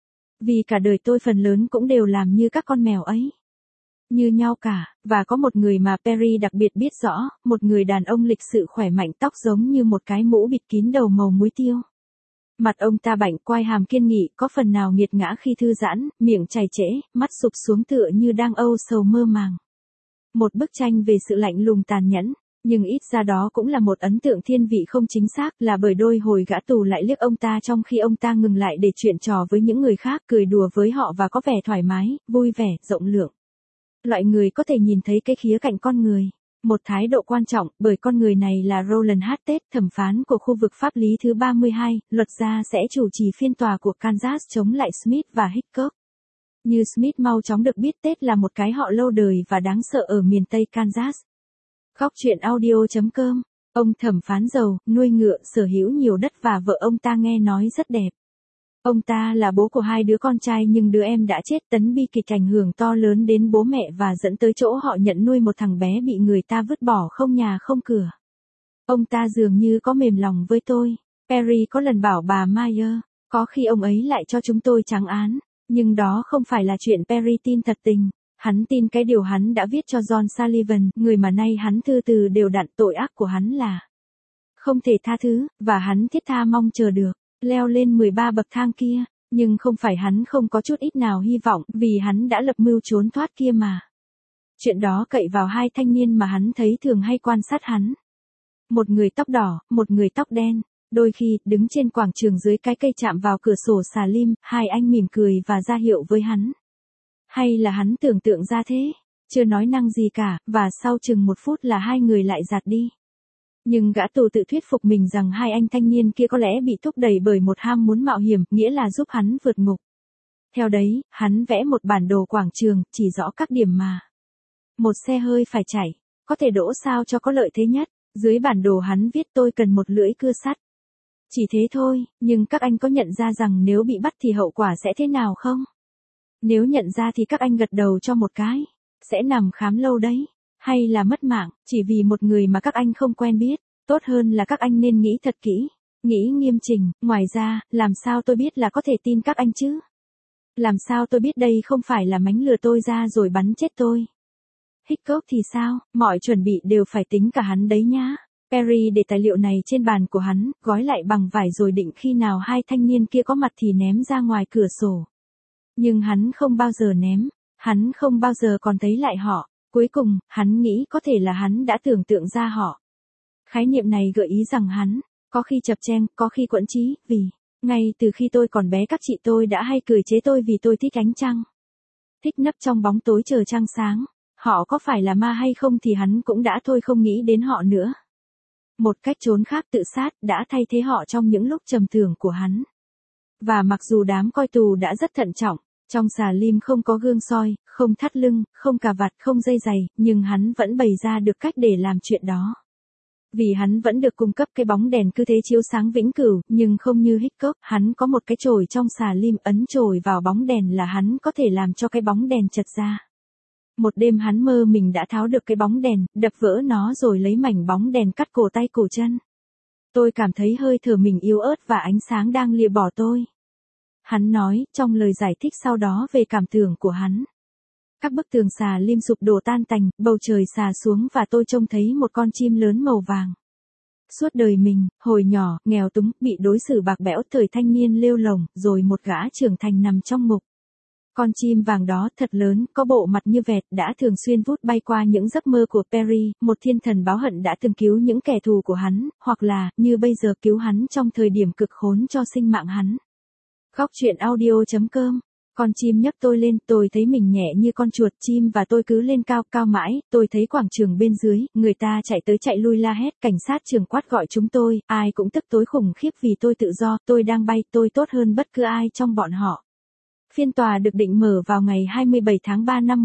Vì cả đời tôi phần lớn cũng đều làm như các con mèo ấy. Như nhau cả, và có một người mà Perry đặc biệt biết rõ, một người đàn ông lịch sự khỏe mạnh tóc giống như một cái mũ bịt kín đầu màu muối tiêu. Mặt ông ta bảnh quai hàm kiên nghị, có phần nào nghiệt ngã khi thư giãn, miệng chảy trễ, mắt sụp xuống tựa như đang âu sầu mơ màng. Một bức tranh về sự lạnh lùng tàn nhẫn, Nhưng ít ra đó cũng là một ấn tượng thiên vị không chính xác, là bởi đôi hồi gã tù lại liếc ông ta trong khi ông ta ngừng lại để chuyện trò với những người khác, cười đùa với họ và có vẻ thoải mái, vui vẻ, rộng lượng. Loại người có thể nhìn thấy cái khía cạnh con người. Một thái độ quan trọng, bởi con người này là Roland Hartet, thẩm phán của khu vực pháp lý thứ 32, luật gia sẽ chủ trì phiên tòa của Kansas chống lại Smith và Hickok. Như Smith mau chóng được biết, Ted là một cái họ lâu đời và đáng sợ ở miền Tây Kansas. Góc truyện audio.com. Ông thẩm phán giàu, nuôi ngựa, sở hữu nhiều đất và vợ ông ta nghe nói rất đẹp. Ông ta là bố của 2 đứa con trai nhưng đứa em đã chết, tấn bi kịch ảnh hưởng to lớn đến bố mẹ và dẫn tới chỗ họ nhận nuôi một thằng bé bị người ta vứt bỏ không nhà không cửa. Ông ta dường như có mềm lòng với tôi. Perry có lần bảo bà Mayer, có khi ông ấy lại cho chúng tôi trắng án. Nhưng đó không phải là chuyện Perry tin thật tình. Hắn tin cái điều hắn đã viết cho John Sullivan, người mà nay hắn thư từ đều đặn tội ác của hắn là không thể tha thứ, và hắn thiết tha mong chờ được leo lên 13 bậc thang kia. Nhưng không phải hắn không có chút ít nào hy vọng, vì hắn đã lập mưu trốn thoát kia mà. Chuyện đó cậy vào 2 thanh niên mà hắn thấy thường hay quan sát hắn. Một người tóc đỏ, một người tóc đen. Đôi khi, đứng trên quảng trường dưới cái cây chạm vào cửa sổ xà lim, 2 anh mỉm cười và ra hiệu với hắn. Hay là hắn tưởng tượng ra thế? Chưa nói năng gì cả, và sau chừng 1 phút là 2 người lại giạt đi. Nhưng gã tù tự thuyết phục mình rằng 2 anh thanh niên kia có lẽ bị thúc đẩy bởi một ham muốn mạo hiểm, nghĩa là giúp hắn vượt ngục. Theo đấy, hắn vẽ một bản đồ quảng trường, chỉ rõ các điểm mà một xe hơi phải chạy, có thể đỗ sao cho có lợi thế nhất. Dưới bản đồ hắn viết tôi cần một lưỡi cưa sắt. Chỉ thế thôi, nhưng các anh có nhận ra rằng nếu bị bắt thì hậu quả sẽ thế nào không? Nếu nhận ra thì các anh gật đầu cho một cái. Sẽ nằm khám lâu đấy. Hay là mất mạng, chỉ vì một người mà các anh không quen biết. Tốt hơn là các anh nên nghĩ thật kỹ. Nghĩ nghiêm chỉnh. Ngoài ra, làm sao tôi biết là có thể tin các anh chứ? Làm sao tôi biết đây không phải là mánh lừa tôi ra rồi bắn chết tôi? Hickok thì sao? Mọi chuẩn bị đều phải tính cả hắn đấy nhá. Perry để tài liệu này trên bàn của hắn, gói lại bằng vải rồi định khi nào 2 thanh niên kia có mặt thì ném ra ngoài cửa sổ. Nhưng hắn không bao giờ ném. Hắn không bao giờ còn thấy lại họ. Cuối cùng, hắn nghĩ có thể là hắn đã tưởng tượng ra họ. Khái niệm này gợi ý rằng hắn, có khi chập chênh, có khi quẫn trí, vì, ngay từ khi tôi còn bé các chị tôi đã hay cười chế tôi vì tôi thích ánh trăng. Thích nấp trong bóng tối chờ trăng sáng. Họ có phải là ma hay không thì hắn cũng đã thôi không nghĩ đến họ nữa. Một cách trốn khác tự sát đã thay thế họ trong những lúc trầm tưởng của hắn. Và mặc dù đám coi tù đã rất thận trọng, trong xà lim không có gương soi, không thắt lưng, không cà vạt, không dây giày, nhưng hắn vẫn bày ra được cách để làm chuyện đó. Vì hắn vẫn được cung cấp cái bóng đèn cứ thế chiếu sáng vĩnh cửu, nhưng không như Hickok, hắn có một cái chổi trong xà lim, ấn chổi vào bóng đèn là hắn có thể làm cho cái bóng đèn chật ra. Một đêm hắn mơ mình đã tháo được cái bóng đèn, đập vỡ nó rồi lấy mảnh bóng đèn cắt cổ tay cổ chân. Tôi cảm thấy hơi thở mình yếu ớt và ánh sáng đang lìa bỏ tôi. Hắn nói, trong lời giải thích sau đó về cảm tưởng của hắn. Các bức tường xà lim sụp đổ tan tành, bầu trời xà xuống và tôi trông thấy một con chim lớn màu vàng. Suốt đời mình, hồi nhỏ, nghèo túng, bị đối xử bạc bẽo, thời thanh niên lêu lổng, rồi một gã trưởng thành nằm trong ngục. Con chim vàng đó thật lớn, có bộ mặt như vẹt, đã thường xuyên vút bay qua những giấc mơ của Perry, một thiên thần báo hận đã từng cứu những kẻ thù của hắn, hoặc là, như bây giờ cứu hắn trong thời điểm cực khốn cho sinh mạng hắn. Góc truyện audio.com. Con chim nhấc tôi lên, tôi thấy mình nhẹ như con chuột chim và tôi cứ lên cao, cao mãi, tôi thấy quảng trường bên dưới, người ta chạy tới chạy lui la hét, cảnh sát trường quát gọi chúng tôi, ai cũng tức tối khủng khiếp vì tôi tự do, tôi đang bay, tôi tốt hơn bất cứ ai trong bọn họ. Phiên tòa được định mở vào ngày 27 tháng 3 năm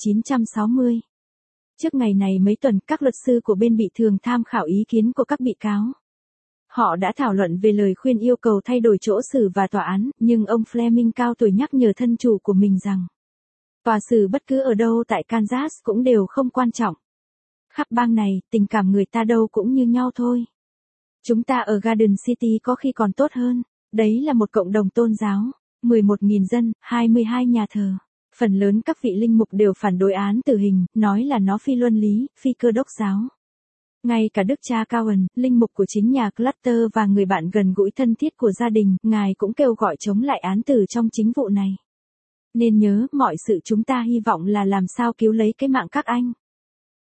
1960. Trước ngày này mấy tuần, các luật sư của bên bị thường tham khảo ý kiến của các bị cáo. Họ đã thảo luận về lời khuyên yêu cầu thay đổi chỗ xử và tòa án, nhưng ông Fleming cao tuổi nhắc nhở thân chủ của mình rằng tòa xử bất cứ ở đâu tại Kansas cũng đều không quan trọng. Khắp bang này, tình cảm người ta đâu cũng như nhau thôi. Chúng ta ở Garden City có khi còn tốt hơn. Đấy là một cộng đồng tôn giáo. 11.000 dân, 22 nhà thờ. Phần lớn các vị linh mục đều phản đối án tử hình, nói là nó phi luân lý, phi cơ đốc giáo. Ngay cả Đức cha Cowan, linh mục của chính nhà Clutter và người bạn gần gũi thân thiết của gia đình, ngài cũng kêu gọi chống lại án tử trong chính vụ này. Nên nhớ, mọi sự chúng ta hy vọng là làm sao cứu lấy cái mạng các anh.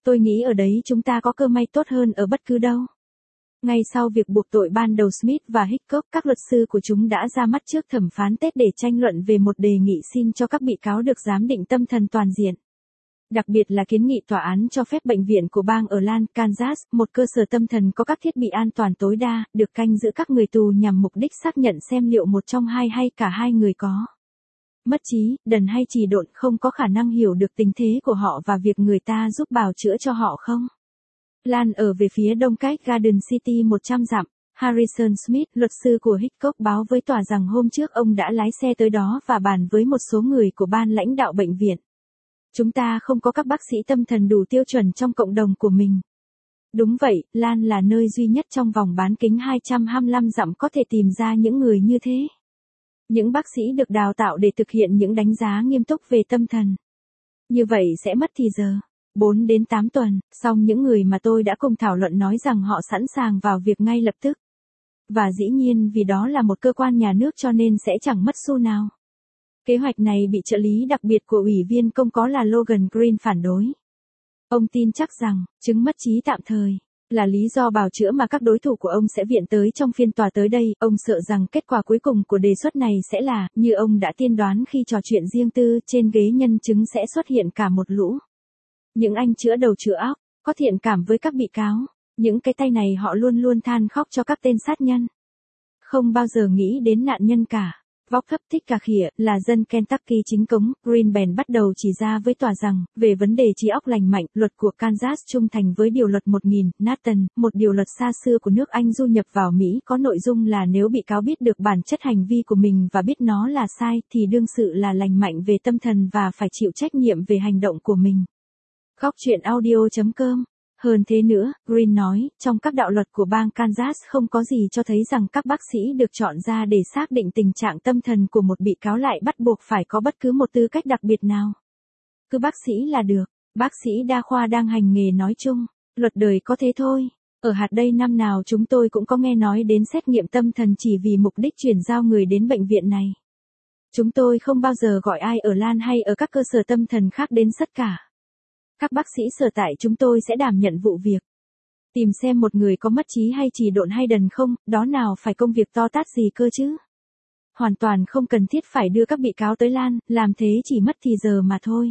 Tôi nghĩ ở đấy chúng ta có cơ may tốt hơn ở bất cứ đâu. Ngay sau việc buộc tội ban đầu Smith và Hickok, các luật sư của chúng đã ra mắt trước thẩm phán Ted để tranh luận về một đề nghị xin cho các bị cáo được giám định tâm thần toàn diện. Đặc biệt là kiến nghị tòa án cho phép bệnh viện của bang ở Lan, Kansas, một cơ sở tâm thần có các thiết bị an toàn tối đa, được canh giữ các người tù nhằm mục đích xác nhận xem liệu một trong hai hay cả hai người có mất trí, đần hay trì độn, không có khả năng hiểu được tình thế của họ và việc người ta giúp bào chữa cho họ không. Lan ở về phía đông cách Garden City 100 dặm. Harrison Smith, luật sư của Hickok, báo với tòa rằng hôm trước ông đã lái xe tới đó và bàn với một số người của ban lãnh đạo bệnh viện. Chúng ta không có các bác sĩ tâm thần đủ tiêu chuẩn trong cộng đồng của mình. Đúng vậy, Lan là nơi duy nhất trong vòng bán kính 225 dặm có thể tìm ra những người như thế. Những bác sĩ được đào tạo để thực hiện những đánh giá nghiêm túc về tâm thần. Như vậy sẽ mất thì giờ 4 đến 8 tuần, song những người mà tôi đã cùng thảo luận nói rằng họ sẵn sàng vào việc ngay lập tức. Và dĩ nhiên vì đó là một cơ quan nhà nước cho nên sẽ chẳng mất xu nào. Kế hoạch này bị trợ lý đặc biệt của Ủy viên Công có là Logan Green phản đối. Ông tin chắc rằng, chứng mất trí tạm thời là lý do bào chữa mà các đối thủ của ông sẽ viện tới trong phiên tòa tới đây. Ông sợ rằng kết quả cuối cùng của đề xuất này sẽ là, như ông đã tiên đoán khi trò chuyện riêng tư, trên ghế nhân chứng sẽ xuất hiện cả một lũ những anh chữa đầu chữa óc, có thiện cảm với các bị cáo. Những cái tay này họ luôn luôn than khóc cho các tên sát nhân. Không bao giờ nghĩ đến nạn nhân cả. Vóc thấp thích cà khịa, là dân Kentucky chính cống, Green bèn bắt đầu chỉ ra với tòa rằng, về vấn đề trí óc lành mạnh, luật của Kansas trung thành với điều luật 1000, Nathan, một điều luật xa xưa của nước Anh du nhập vào Mỹ có nội dung là nếu bị cáo biết được bản chất hành vi của mình và biết nó là sai, thì đương sự là lành mạnh về tâm thần và phải chịu trách nhiệm về hành động của mình. Góc truyện audio.com. Hơn thế nữa, Green nói, trong các đạo luật của bang Kansas không có gì cho thấy rằng các bác sĩ được chọn ra để xác định tình trạng tâm thần của một bị cáo lại bắt buộc phải có bất cứ một tư cách đặc biệt nào. Cứ bác sĩ là được, bác sĩ đa khoa đang hành nghề nói chung, luật đời có thế thôi. Ở hạt đây năm nào chúng tôi cũng có nghe nói đến xét nghiệm tâm thần chỉ vì mục đích chuyển giao người đến bệnh viện này. Chúng tôi không bao giờ gọi ai ở Lan hay ở các cơ sở tâm thần khác đến tất cả. Các bác sĩ sở tại chúng tôi sẽ đảm nhận vụ việc. Tìm xem một người có mất trí hay trì độn hay đần không, đó nào phải công việc to tát gì cơ chứ. Hoàn toàn không cần thiết phải đưa các bị cáo tới Lan, làm thế chỉ mất thì giờ mà thôi.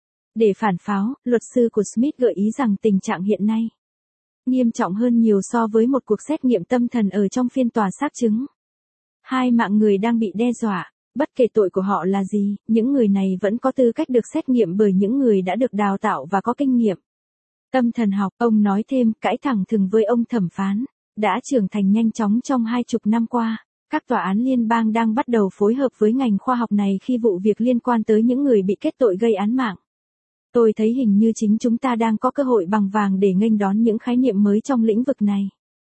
Để phản pháo, luật sư của Smith gợi ý rằng tình trạng hiện nay nghiêm trọng hơn nhiều so với một cuộc xét nghiệm tâm thần ở trong phiên tòa xác chứng. 2 mạng người đang bị đe dọa. Bất kể tội của họ là gì, những người này vẫn có tư cách được xét nghiệm bởi những người đã được đào tạo và có kinh nghiệm tâm thần học. Ông nói thêm, cãi thẳng thừng với ông thẩm phán, đã trưởng thành nhanh chóng trong 20 năm qua. Các tòa án liên bang đang bắt đầu phối hợp với ngành khoa học này khi vụ việc liên quan tới những người bị kết tội gây án mạng. Tôi thấy hình như chính chúng ta đang có cơ hội bằng vàng để nghênh đón những khái niệm mới trong lĩnh vực này.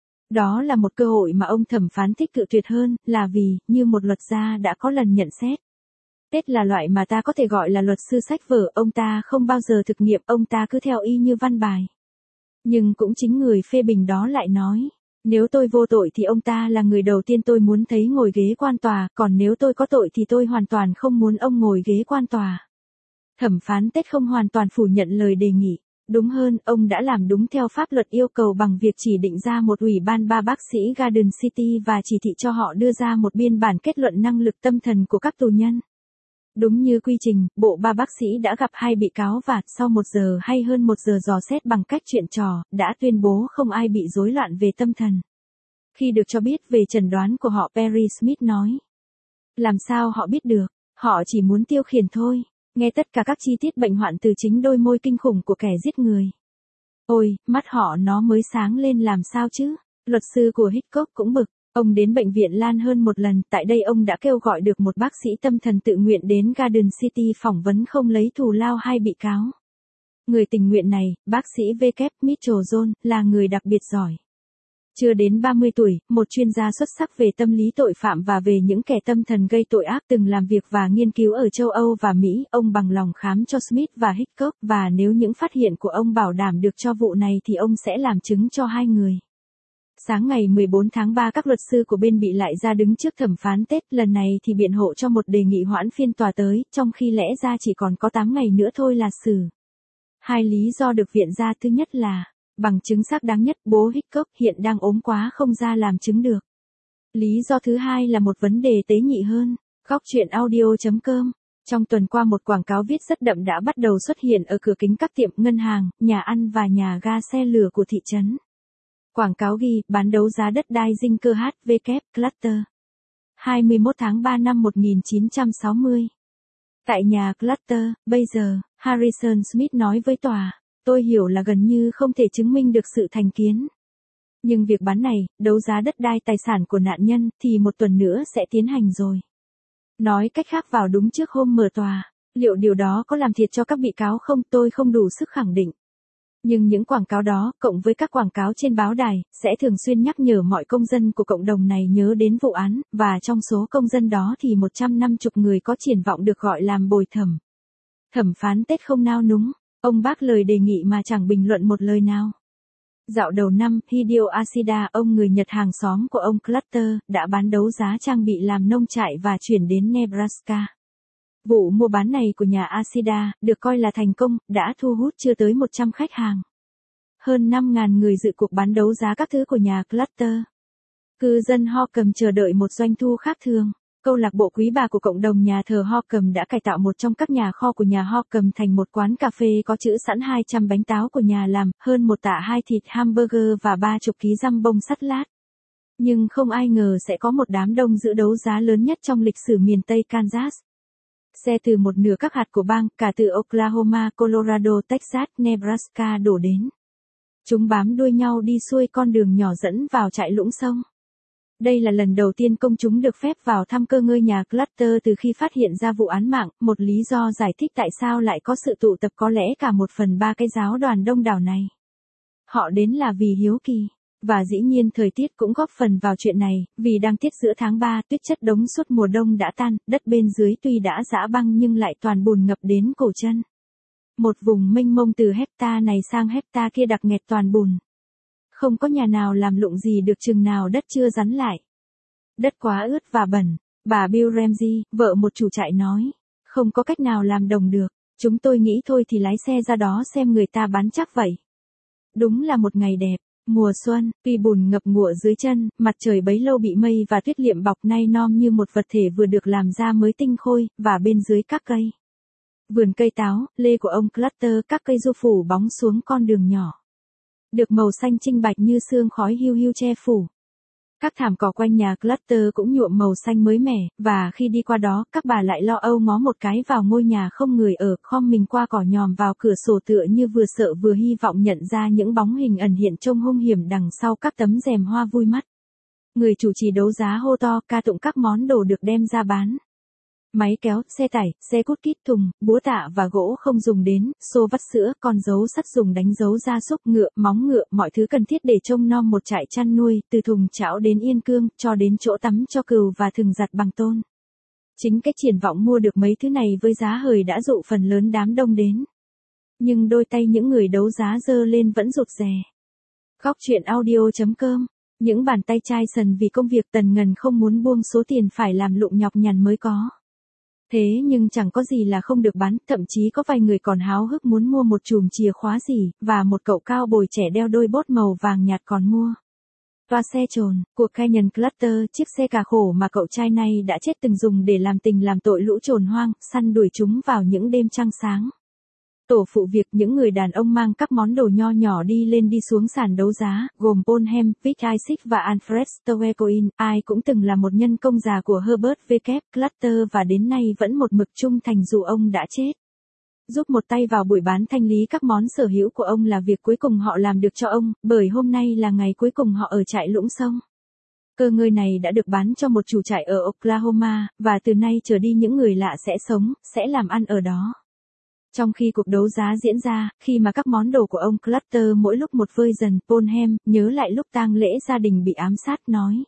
Đó là một cơ hội mà ông thẩm phán thích cự tuyệt hơn, là vì, như một luật gia đã có lần nhận xét. Ted là loại mà ta có thể gọi là luật sư sách vở, ông ta không bao giờ thực nghiệm, ông ta cứ theo y như văn bài. Nhưng cũng chính người phê bình đó lại nói, nếu tôi vô tội thì ông ta là người đầu tiên tôi muốn thấy ngồi ghế quan tòa, còn nếu tôi có tội thì tôi hoàn toàn không muốn ông ngồi ghế quan tòa. Thẩm phán Ted không hoàn toàn phủ nhận lời đề nghị. Đúng hơn, ông đã làm đúng theo pháp luật yêu cầu bằng việc chỉ định ra một ủy ban 3 bác sĩ Garden City và chỉ thị cho họ đưa ra một biên bản kết luận năng lực tâm thần của các tù nhân. Đúng như quy trình, bộ 3 bác sĩ đã gặp 2 bị cáo và, sau 1 giờ hay hơn 1 giờ dò xét bằng cách chuyện trò, đã tuyên bố không ai bị rối loạn về tâm thần. Khi được cho biết về chẩn đoán của họ, Perry Smith nói. Làm sao họ biết được? Họ chỉ muốn tiêu khiển thôi. Nghe tất cả các chi tiết bệnh hoạn từ chính đôi môi kinh khủng của kẻ giết người. Ôi, mắt họ nó mới sáng lên làm sao chứ? Luật sư của Hickok cũng bực. Ông đến bệnh viện Lan hơn một lần, tại đây ông đã kêu gọi được một bác sĩ tâm thần tự nguyện đến Garden City phỏng vấn không lấy thù lao 2 bị cáo. Người tình nguyện này, bác sĩ W. Mitchell Jones, là người đặc biệt giỏi. Chưa đến 30 tuổi, một chuyên gia xuất sắc về tâm lý tội phạm và về những kẻ tâm thần gây tội ác, từng làm việc và nghiên cứu ở châu Âu và Mỹ. Ông bằng lòng khám cho Smith và Hickok, và nếu những phát hiện của ông bảo đảm được cho vụ này thì ông sẽ làm chứng cho 2 người. Sáng ngày 14 tháng 3 các luật sư của bên bị lại ra đứng trước thẩm phán Ted, lần này thì biện hộ cho một đề nghị hoãn phiên tòa tới, trong khi lẽ ra chỉ còn có 8 ngày nữa thôi là xử. Hai lý do được viện ra thứ nhất là, bằng chứng xác đáng nhất bố Hickok hiện đang ốm quá không ra làm chứng được. Lý do thứ hai là một vấn đề tế nhị hơn. Góc chuyện audio.com. Trong tuần qua một quảng cáo viết rất đậm đã bắt đầu xuất hiện ở cửa kính các tiệm ngân hàng, nhà ăn và nhà ga xe lửa của thị trấn. Quảng cáo ghi, bán đấu giá đất đai dinh cơ HVK Clutter. 21 tháng 3 năm 1960. Tại nhà Clutter, bây giờ, Harrison Smith nói với tòa, tôi hiểu là gần như không thể chứng minh được sự thành kiến. Nhưng việc bán này, đấu giá đất đai tài sản của nạn nhân, thì một tuần nữa sẽ tiến hành rồi. Nói cách khác vào đúng trước hôm mở tòa, liệu điều đó có làm thiệt cho các bị cáo không, tôi không đủ sức khẳng định. Nhưng những quảng cáo đó, cộng với các quảng cáo trên báo đài, sẽ thường xuyên nhắc nhở mọi công dân của cộng đồng này nhớ đến vụ án, và trong số công dân đó thì 150 người có triển vọng được gọi làm bồi thẩm. Thẩm phán Tết không nao núng, ông bác lời đề nghị mà chẳng bình luận một lời nào. Dạo đầu năm, Hideo Ashida, ông người Nhật hàng xóm của ông Clutter, đã bán đấu giá trang bị làm nông trại và chuyển đến Nebraska. Vụ mua bán này của nhà Ashida, được coi là thành công, đã thu hút chưa tới 100 khách hàng. Hơn 5.000 người dự cuộc bán đấu giá các thứ của nhà Clutter. Cư dân Holcomb chờ đợi một doanh thu khác thường. Câu lạc bộ quý bà của cộng đồng nhà thờ Holcomb đã cải tạo một trong các nhà kho của nhà Holcomb thành một quán cà phê có trữ sẵn 200 bánh táo của nhà làm, hơn một tạ 2 thịt hamburger và 30 kg dăm bông sắt lát. Nhưng không ai ngờ sẽ có một đám đông dự đấu giá lớn nhất trong lịch sử miền Tây Kansas. Xe từ một nửa các hạt của bang, cả từ Oklahoma, Colorado, Texas, Nebraska đổ đến. Chúng bám đuôi nhau đi xuôi con đường nhỏ dẫn vào trại lũng sông. Đây là lần đầu tiên công chúng được phép vào thăm cơ ngơi nhà Clutter từ khi phát hiện ra vụ án mạng, một lý do giải thích tại sao lại có sự tụ tập có lẽ cả 1/3 cái giáo đoàn đông đảo này. Họ đến là vì hiếu kỳ. Và dĩ nhiên thời tiết cũng góp phần vào chuyện này, vì đang tiết giữa tháng 3, tuyết chất đống suốt mùa đông đã tan, đất bên dưới tuy đã giã băng nhưng lại toàn bùn ngập đến cổ chân. Một vùng mênh mông từ hecta này sang hecta kia đặc nghẹt toàn bùn. Không có nhà nào làm lụng gì được chừng nào đất chưa rắn lại. Đất quá ướt và bẩn, bà Bill Ramsey, vợ một chủ trại nói. Không có cách nào làm đồng được, chúng tôi nghĩ thôi thì lái xe ra đó xem người ta bán chắc vậy. Đúng là một ngày đẹp. Mùa xuân, tuy bùn ngập ngụa dưới chân, mặt trời bấy lâu bị mây và tuyết liệm bọc nay nom như một vật thể vừa được làm ra mới tinh khôi, và bên dưới các cây. Vườn cây táo, lê của ông Clutter, các cây du phủ bóng xuống con đường nhỏ. Được màu xanh trinh bạch như sương khói hiu hiu che phủ. Các thảm cỏ quanh nhà Clutter cũng nhuộm màu xanh mới mẻ, và khi đi qua đó, các bà lại lo âu ngó một cái vào ngôi nhà không người ở, khom mình qua cỏ nhòm vào cửa sổ tựa như vừa sợ vừa hy vọng nhận ra những bóng hình ẩn hiện trông hung hiểm đằng sau các tấm rèm hoa vui mắt. Người chủ trì đấu giá hô to ca tụng các món đồ được đem ra bán. Máy kéo, xe tải, xe cút kít, thùng, búa tạ và gỗ không dùng đến, xô vắt sữa, con dấu sắt dùng đánh dấu gia súc, ngựa, móng ngựa, mọi thứ cần thiết để trông nom một trại chăn nuôi, từ thùng chảo đến yên cương, cho đến chỗ tắm cho cừu và thừng giặt bằng tôn. Chính cái triển vọng mua được mấy thứ này với giá hời đã dụ phần lớn đám đông đến. Nhưng đôi tay những người đấu giá giơ lên vẫn rụt rè. Góc chuyện audio.com. Những bàn tay chai sần vì công việc tần ngần không muốn buông số tiền phải làm lụng nhọc nhằn mới có. Thế nhưng chẳng có gì là không được bán, thậm chí có vài người còn háo hức muốn mua một chùm chìa khóa gì, và một cậu cao bồi trẻ đeo đôi bốt màu vàng nhạt còn mua. Toa xe trồn, cuộc Canyon Clutter, chiếc xe cà khổ mà cậu trai này đã chết từng dùng để làm tình làm tội lũ trồn hoang, săn đuổi chúng vào những đêm trăng sáng. Tổ phụ việc những người đàn ông mang các món đồ nho nhỏ đi lên đi xuống sàn đấu giá, gồm Paul Hem, Vic Isaac và Alfred Stowecoin, ai cũng từng là một nhân công già của Herbert W. Clutter và đến nay vẫn một mực trung thành dù ông đã chết. Giúp một tay vào buổi bán thanh lý các món sở hữu của ông là việc cuối cùng họ làm được cho ông, bởi hôm nay là ngày cuối cùng họ ở trại lũng sông. Cơ ngơi này đã được bán cho một chủ trại ở Oklahoma, và từ nay trở đi những người lạ sẽ làm ăn ở đó. Trong khi cuộc đấu giá diễn ra, khi mà các món đồ của ông Clutter mỗi lúc một vơi dần, Paul Hem nhớ lại lúc tang lễ gia đình bị ám sát nói.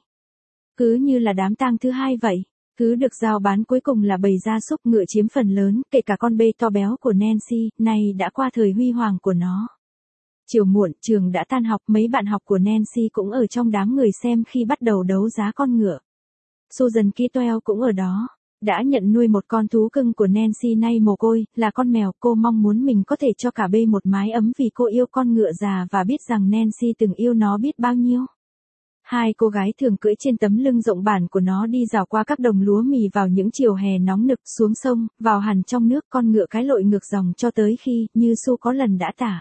Cứ như là đám tang thứ hai vậy, cứ được giao bán cuối cùng là bầy gia súc ngựa chiếm phần lớn, kể cả con bê to béo của Nancy, này đã qua thời huy hoàng của nó. Chiều muộn, trường đã tan học, mấy bạn học của Nancy cũng ở trong đám người xem khi bắt đầu đấu giá con ngựa. Susan Kitwell cũng ở đó. đã nhận nuôi một con thú cưng của Nancy nay mồ côi, là con mèo. Cô mong muốn mình có thể cho cả bê một mái ấm vì cô yêu con ngựa già và biết rằng Nancy từng yêu nó biết bao nhiêu. Hai cô gái thường cưỡi trên tấm lưng rộng bản của nó đi dạo qua các đồng lúa mì vào những chiều hè nóng nực, xuống sông, vào hẳn trong nước, con ngựa cái lội ngược dòng cho tới khi, như Su có lần đã tả.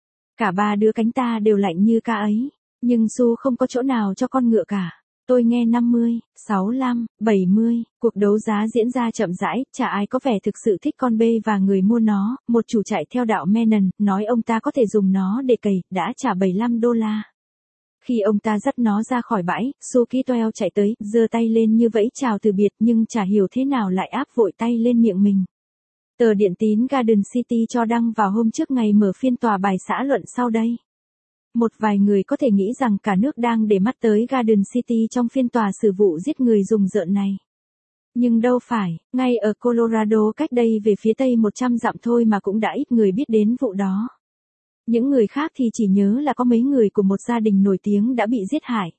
Cả ba đứa cánh ta đều lạnh như ca ấy, nhưng Su không có chỗ nào cho con ngựa cả. Tôi nghe 50, 65, 70, cuộc đấu giá diễn ra chậm rãi, chả ai có vẻ thực sự thích con bê và người mua nó. Một chủ chạy theo đạo Menon, nói ông ta có thể dùng nó để cày, đã trả $75. Khi ông ta dắt nó ra khỏi bãi, Su Kitwell chạy tới, giơ tay lên như vẫy chào từ biệt nhưng chả hiểu thế nào lại áp vội tay lên miệng mình. Tờ điện tín Garden City cho đăng vào hôm trước ngày mở phiên tòa bài xã luận sau đây. Một vài người có thể nghĩ rằng cả nước đang để mắt tới Garden City trong phiên tòa xử vụ giết người rùng rợn này. Nhưng đâu phải, ngay ở Colorado cách đây về phía tây 100 dặm thôi mà cũng đã ít người biết đến vụ đó. Những người khác thì chỉ nhớ là có mấy người của một gia đình nổi tiếng đã bị giết hại.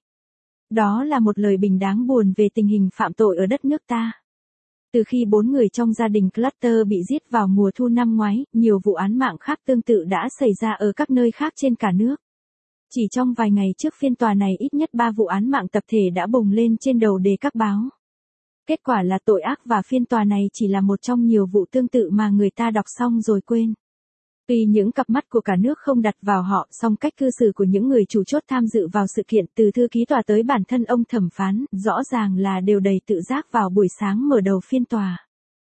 Đó là một lời bình đáng buồn về tình hình phạm tội ở đất nước ta. Từ khi 4 người trong gia đình Clutter bị giết vào mùa thu năm ngoái, nhiều vụ án mạng khác tương tự đã xảy ra ở các nơi khác trên cả nước. Chỉ trong vài ngày trước phiên tòa này ít nhất 3 vụ án mạng tập thể đã bùng lên trên đầu đề các báo. Kết quả là tội ác và phiên tòa này chỉ là một trong nhiều vụ tương tự mà người ta đọc xong rồi quên. Tuy những cặp mắt của cả nước không đặt vào họ, song cách cư xử của những người chủ chốt tham dự vào sự kiện từ thư ký tòa tới bản thân ông thẩm phán, rõ ràng là đều đầy tự giác vào buổi sáng mở đầu phiên tòa.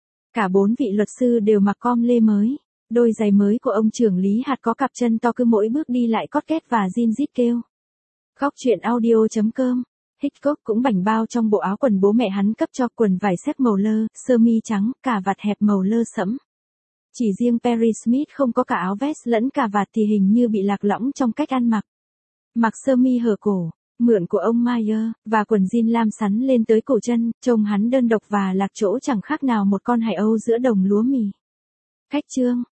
Cả 4 vị luật sư đều mặc com lê mới. Đôi giày mới của ông trưởng lý hạt có cặp chân to cứ mỗi bước đi lại cót két và zin rít kêu. Khóc chuyện audio.com. Hitchcock cũng bảnh bao trong bộ áo quần bố mẹ hắn cấp cho, quần vải xếp màu lơ, sơ mi trắng, cà vạt hẹp màu lơ sẫm. Chỉ riêng Perry Smith không có cả áo vest lẫn cà vạt thì hình như bị lạc lõng trong cách ăn mặc. Mặc sơ mi hở cổ, mượn của ông Mayer, và quần jean lam sắn lên tới cổ chân, trông hắn đơn độc và lạc chỗ chẳng khác nào một con hải âu giữa đồng lúa mì. Khách chương.